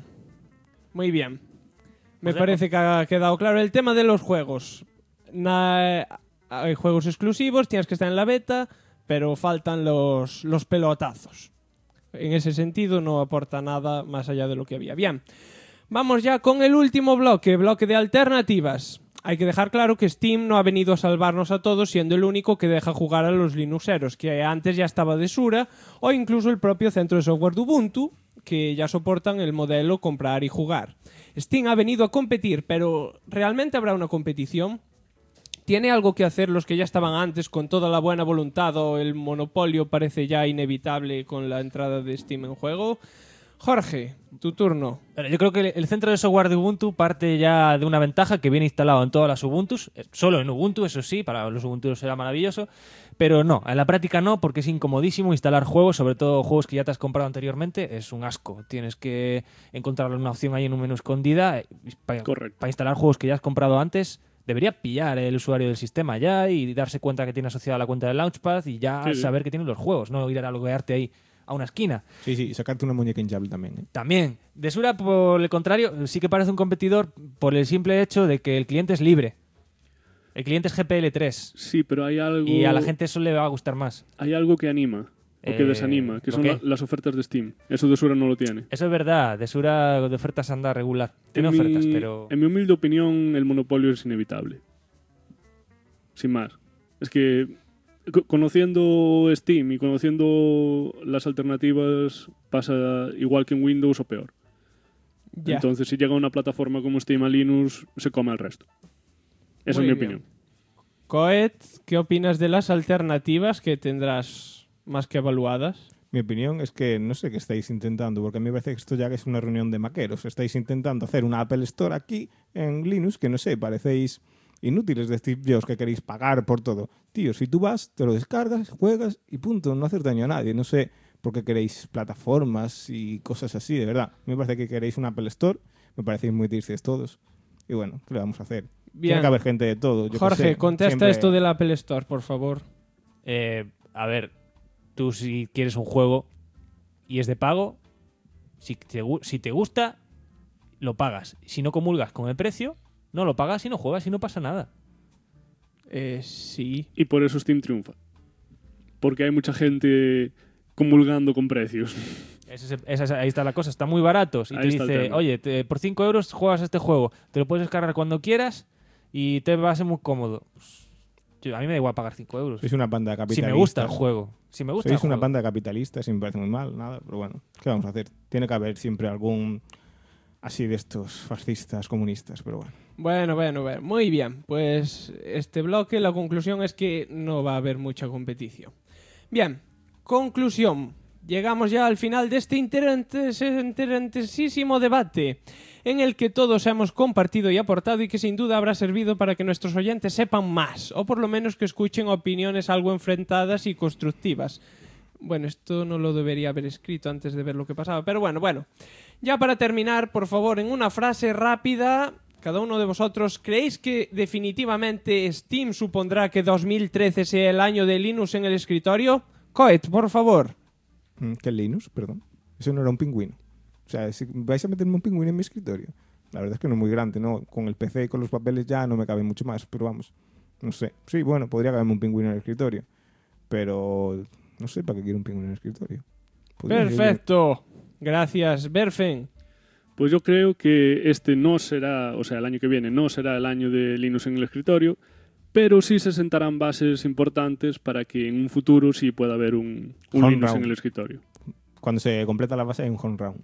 Muy bien. Me parece que ha quedado claro el tema de los juegos. Hay juegos exclusivos, tienes que estar en la beta, pero faltan los pelotazos. En ese sentido no aporta nada más allá de lo que había. Bien, vamos ya con el último bloque de alternativas. Hay que dejar claro que Steam no ha venido a salvarnos a todos siendo el único que deja jugar a los linuxeros, que antes ya estaba Desura, o incluso el propio centro de software de Ubuntu, que ya soportan el modelo comprar y jugar. Steam ha venido a competir, pero ¿realmente habrá una competición? ¿Tiene algo que hacer los que ya estaban antes con toda la buena voluntad o el monopolio parece ya inevitable con la entrada de Steam en juego? Jorge, tu turno. Pero yo creo que el centro de software de Ubuntu parte ya de una ventaja que viene instalado en todas las Ubuntus, solo en Ubuntu, eso sí, para los Ubuntu será maravilloso, pero no, en la práctica no, porque es incomodísimo instalar juegos, sobre todo juegos que ya te has comprado anteriormente, es un asco. Tienes que encontrar una opción ahí en un menú escondida para instalar juegos que ya has comprado antes. Debería pillar el usuario del sistema ya y darse cuenta que tiene asociada la cuenta de Launchpad y ya Sí, sí. saber que tiene los juegos, no ir a loguearte ahí a una esquina. Sí, sí, y sacarte una muñeca hinchable también. También. Desura, por el contrario, sí que parece un competidor por el simple hecho de que el cliente es libre. El cliente es GPL3. Sí, pero hay algo... Y a la gente eso le va a gustar más. Hay algo que anima o que desanima, que ¿lo son qué? las ofertas de Steam. Eso Desura no lo tiene. Eso es verdad. Desura de ofertas anda regular. Tiene En mi- ofertas, pero... En mi humilde opinión, el monopolio es inevitable. Sin más. Es que conociendo Steam y conociendo las alternativas pasa igual que en Windows o peor. Ya. Entonces, si llega una plataforma como Steam a Linux, se come al resto. Esa Muy es mi bien. opinión. Coet, ¿qué opinas de las alternativas que tendrás más que evaluadas? Mi opinión es que no sé qué estáis intentando, porque a mí me parece que esto ya es una reunión de maqueros. Estáis intentando hacer una Apple Store aquí en Linux que, no sé, parecéis inútiles de Steve Jobs, que queréis pagar por todo. Tío, si tú vas, te lo descargas, juegas y punto, no haces daño a nadie. No sé por qué queréis plataformas y cosas así, de verdad. Me parece que queréis una Apple Store, me parecéis muy tristes todos. Y bueno, ¿qué le vamos a hacer? Bien. Tiene que haber gente de todo. Yo Jorge, qué sé, contesta siempre... esto del Apple Store, por favor. A ver, tú si quieres un juego y es de pago, si te gusta, lo pagas. Si no comulgas con el precio, no lo pagas y no juegas y no pasa nada. Sí. Y por eso Steam triunfa. Porque hay mucha gente comulgando con precios. Ahí está la cosa, está muy baratos. Y Ahí te está el dice, tema. oye, por 5 euros juegas este juego, te lo puedes descargar cuando quieras y te va a ser muy cómodo. Pues, a mí me da igual pagar 5 euros. Sois una banda de Si capitalistas. me gusta el juego. Si me gusta Sois el una juego. banda de capitalistas y me parece muy mal, nada. Pero bueno, ¿qué vamos a hacer? Tiene que haber siempre algún así de estos fascistas, comunistas, pero bueno. Bueno. Muy bien. Pues este bloque, la conclusión es que no va a haber mucha competición. Bien, conclusión. Llegamos ya al final de este interesantísimo debate en el que todos hemos compartido y aportado y que sin duda habrá servido para que nuestros oyentes sepan más, o por lo menos que escuchen opiniones algo enfrentadas y constructivas. Bueno, esto no lo debería haber escrito antes de ver lo que pasaba, pero bueno. Ya para terminar, por favor, en una frase rápida, cada uno de vosotros, ¿creéis que definitivamente Steam supondrá que 2013 sea el año de Linux en el escritorio? Coet, por favor. ¿Qué Linux? Perdón. Eso no era un pingüino. O sea, si vais a meterme un pingüino en mi escritorio. La verdad es que no es muy grande, ¿no? Con el PC y con los papeles ya no me cabe mucho más, pero vamos. No sé. Sí, bueno, podría caberme un pingüino en el escritorio. Pero no sé para qué quiero un pingüino en el escritorio. Perfecto. Gracias, Berfen. Pues yo creo que este no será, o sea, el año que viene no será el año de Linux en el escritorio, pero sí se sentarán bases importantes para que en un futuro sí pueda haber un Linux round. en el escritorio. Cuando se completa la base hay un home round.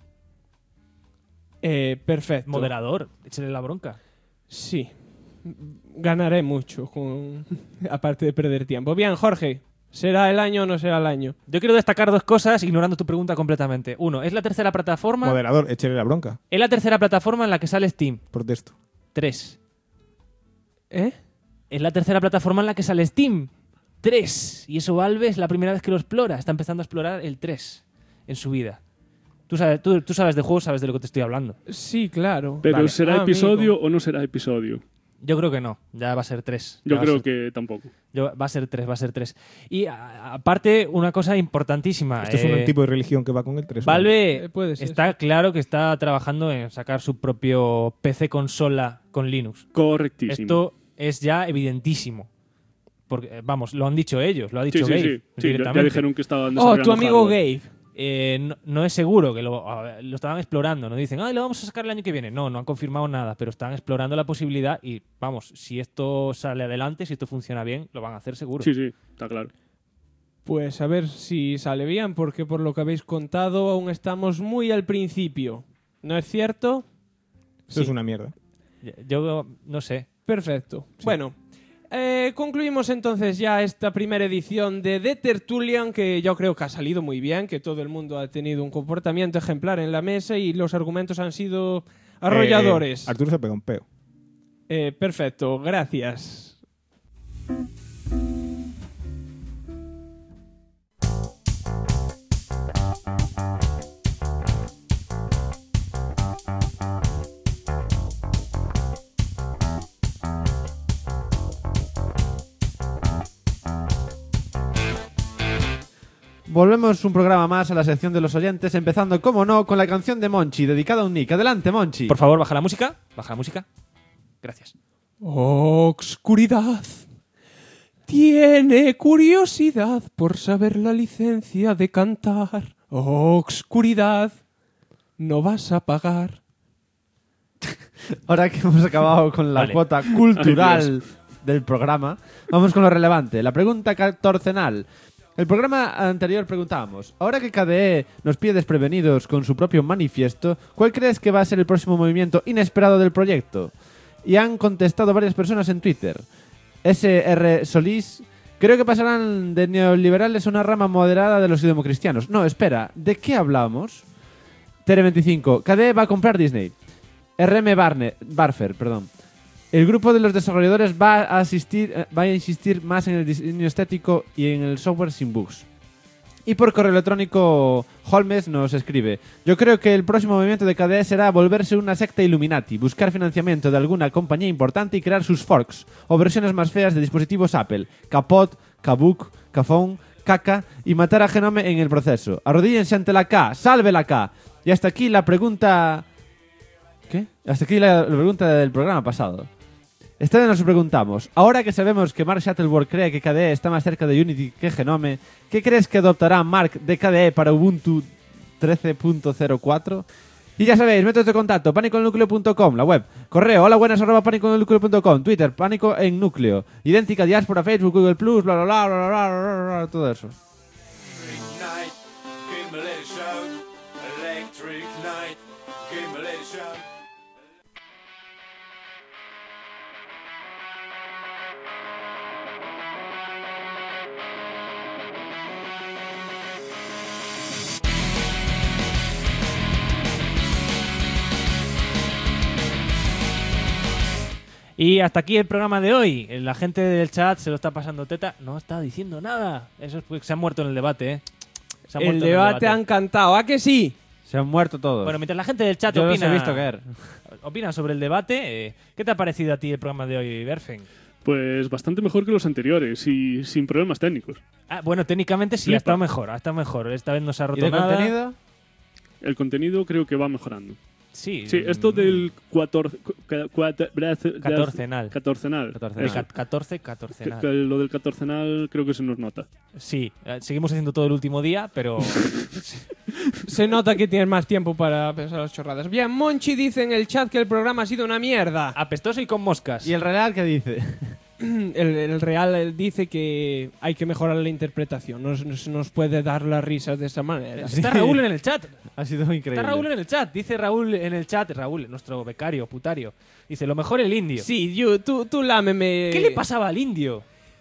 Perfecto. Moderador, échale la bronca. Sí. Ganaré mucho, aparte de perder tiempo. Bien, Jorge. ¿Será el año o no será el año? Yo quiero destacar dos cosas ignorando tu pregunta completamente. Uno, ¿es la tercera plataforma? Moderador, échale la bronca. ¿Es la tercera plataforma en la que sale Steam? Protesto. 3. ¿Eh? Es la tercera plataforma en la que sale Steam. 3. Y eso Valve es la primera vez que lo explora. Está empezando a explorar el 3 en su vida. Tú sabes de juegos, sabes de lo que te estoy hablando. Sí, claro. Pero Vale. ¿será episodio o no será episodio? Yo creo que no. Ya va a ser 3. Yo creo que tampoco. Va a ser 3. Y aparte, una cosa importantísima. Esto es un tipo de religión que va con el 3. Valve puede ser. está claro que está trabajando en sacar su propio PC consola con Linux. Correctísimo. Esto es ya evidentísimo. Porque, vamos, lo han dicho ellos, lo ha dicho Sí, Gabe. ya directamente. dijeron que estaban Oh, desarrollando tu amigo hardware. Gabe. No es seguro que lo estaban explorando. No dicen, lo vamos a sacar el año que viene. No han confirmado nada, pero están explorando la posibilidad y, vamos, si esto sale adelante, si esto funciona bien, lo van a hacer seguro. Sí, está claro. Pues a ver si sale bien, porque por lo que habéis contado aún estamos muy al principio. ¿No es cierto? Eso es una mierda. Yo no sé. Perfecto. Sí. Bueno, concluimos entonces ya esta primera edición de The Tertulian, que yo creo que ha salido muy bien, que todo el mundo ha tenido un comportamiento ejemplar en la mesa y los argumentos han sido arrolladores. Arturo se pega un peo. Perfecto, gracias. Volvemos un programa más a la sección de los oyentes, empezando, como no, con la canción de Monchi, dedicada a un Nick. Adelante, Monchi. Por favor, baja la música. Baja la música. Gracias. Obscuridad tiene curiosidad por saber la licencia de cantar. Obscuridad, no vas a pagar. Ahora que hemos acabado con la cuota cultural del programa, vamos con lo relevante. La pregunta catorcenal. El programa anterior preguntábamos, ahora que KDE nos pide desprevenidos con su propio manifiesto, ¿cuál crees que va a ser el próximo movimiento inesperado del proyecto? Y han contestado varias personas en Twitter. SR Solís, Creo que pasarán de neoliberales a una rama moderada de los democristianos. No, espera, ¿de qué hablamos? Tere25, KDE va a comprar Disney. RM Barfer, perdón. El grupo de los desarrolladores va a insistir más en el diseño estético y en el software sin bugs. Y por correo electrónico, Holmes nos escribe: yo creo que el próximo movimiento de KDE será volverse una secta Illuminati, buscar financiamiento de alguna compañía importante y crear sus forks o versiones más feas de dispositivos Apple, Kapot, Kabook, Kafón, Kaka, y matar a Genome en el proceso. Arrodíllense ante la K, salve la K. Y hasta aquí la pregunta... ¿Qué? Hasta aquí la pregunta del programa pasado. Esta vez nos preguntamos, ahora que sabemos que Mark Shuttleworth cree que KDE está más cerca de Unity que Genome, ¿qué crees que adoptará Mark de KDE para Ubuntu 13.04? Y ya sabéis, métodos de contacto, panicoennúcleo.com, la web, correo, holabuenas@panicoennúcleo.com, Twitter, pánico en núcleo, idéntica, diáspora, Facebook, Google+, bla bla bla bla bla bla, todo eso. Y hasta aquí el programa de hoy. La gente del chat se lo está pasando teta. No está diciendo nada. Eso es porque se han muerto en el debate, ¿eh? Se han muerto El en debate han cantado. ¿A que sí? Se han muerto todos. Bueno, mientras la gente del chat Yo los opina, he visto caer. opina sobre el debate, ¿qué te ha parecido a ti el programa de hoy, Berfen? Pues bastante mejor que los anteriores y sin problemas técnicos. Ah, bueno, técnicamente sí, ha estado mejor, Esta vez no se ha roto ¿Y de nada. contenido? El contenido creo que va mejorando. Sí. Sí, esto del Catorcenal. Catorcenal. Catorcenal. Lo del catorcenal creo que se nos nota. Sí, seguimos haciendo todo el último día, pero... Se nota que tienes más tiempo para pensar las chorradas. Bien, Monchi dice en el chat que el programa ha sido una mierda. Apestoso y con moscas. ¿Y el real qué dice? El Real dice que hay que mejorar la interpretación. No nos puede dar las risas de esa manera. Está Raúl en el chat. Ha sido increíble. Está Raúl en el chat. Dice Raúl en el chat. Raúl, nuestro becario, putario. Dice, lo mejor el indio. Sí, tú lámeme. ¿Qué le pasaba al indio?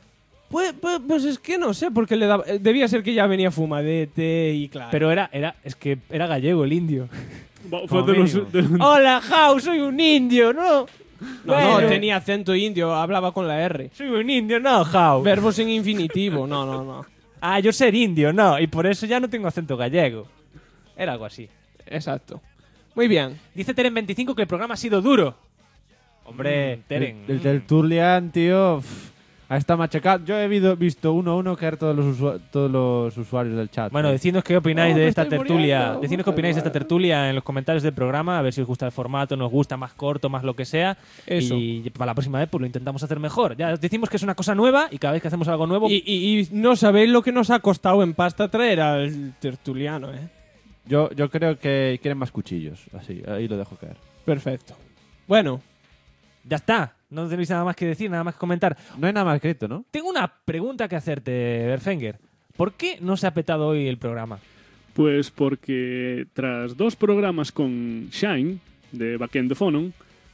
Pues es que no sé, porque le daba... Debía ser que ya venía fumadete y claro. Pero es que era gallego el indio. Fue de los... Hola, Jau, soy un indio, ¿no? No, tenía acento indio, hablaba con la R. Soy un indio, no, Jau. Verbos en infinitivo, no. Ah, yo ser indio, no, y por eso ya no tengo acento gallego. Era algo así. Exacto. Muy bien. Dice Teren25 que el programa ha sido duro. Hombre, Teren. El Tertulian, tío, ha estado machacado. Yo he visto uno a uno caer todos los usuarios del chat. Bueno, decidnos qué opináis de esta estoy tertulia. muriendo. Decidnos qué opináis de esta tertulia en los comentarios del programa, a ver si os gusta el formato, nos gusta más corto, más lo que sea. Eso. Y para la próxima vez pues lo intentamos hacer mejor. Ya os decimos que es una cosa nueva y cada vez que hacemos algo nuevo... Y no sabéis lo que nos ha costado en pasta traer al tertuliano, ¿eh? Yo creo que quieren más cuchillos. Así, ahí lo dejo caer. Perfecto. Bueno. Ya está. No tenéis nada más que decir, nada más que comentar. No hay nada más escrito, ¿no? Tengo una pregunta que hacerte, Berfenger. ¿Por qué no se ha petado hoy el programa? Pues porque tras 2 programas con Shine, de Backend de Phonon,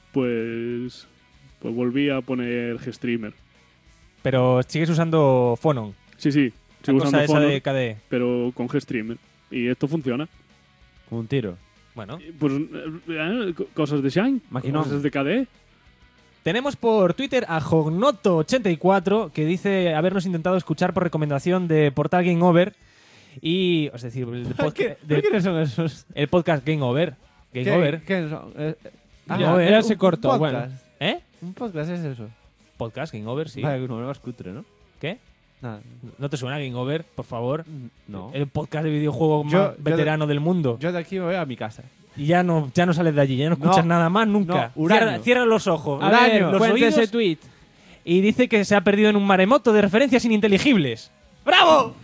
pues volví a poner GStreamer. Pero sigues usando Phonon. Sí, sigo cosa usando esa Phonon, de KDE. pero con GStreamer. Y esto funciona. Como un tiro. Bueno. Pues cosas de Shine, Maquinón. cosas de KDE. Tenemos por Twitter a Jognoto84 que dice habernos intentado escuchar por recomendación de Portal Game Over y, es decir, ¿Quiénes son esos? el podcast Game Over. Game Over. ¿Qué son? Ya se cortó, un bueno. podcast. ¿Eh? Un podcast es eso. Podcast Game Over, sí. Vale, no más cutre, ¿no? ¿Qué? Nada. ¿No te suena Game Over, por favor? No. El podcast de videojuego Yo- más veterano del mundo. Yo de aquí me voy a mi casa. Y ya no sales de allí, ya no escuchas nada más nunca. No, Uranio. Cierra los ojos. A ver, los cuente oídos, ese tweet. y dice que se ha perdido en un maremoto de referencias ininteligibles. ¡Bravo!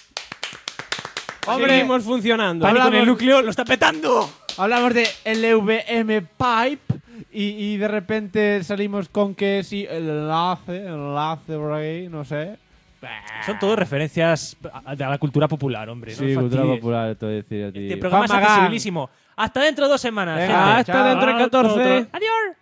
Hombre, seguimos funcionando. Pánico en el núcleo, lo está petando. Hablamos de LVM Pipe y de repente salimos con que sí, el enlace por ahí, no sé. Son todo referencias a la cultura popular, hombre. Sí, no cultura fastidies. popular, te voy a decir a ti. Este programa es Juan Magán. accesibilísimo. Hasta dentro de 2 semanas. Venga, gente. Hasta dentro de 14. Adiós.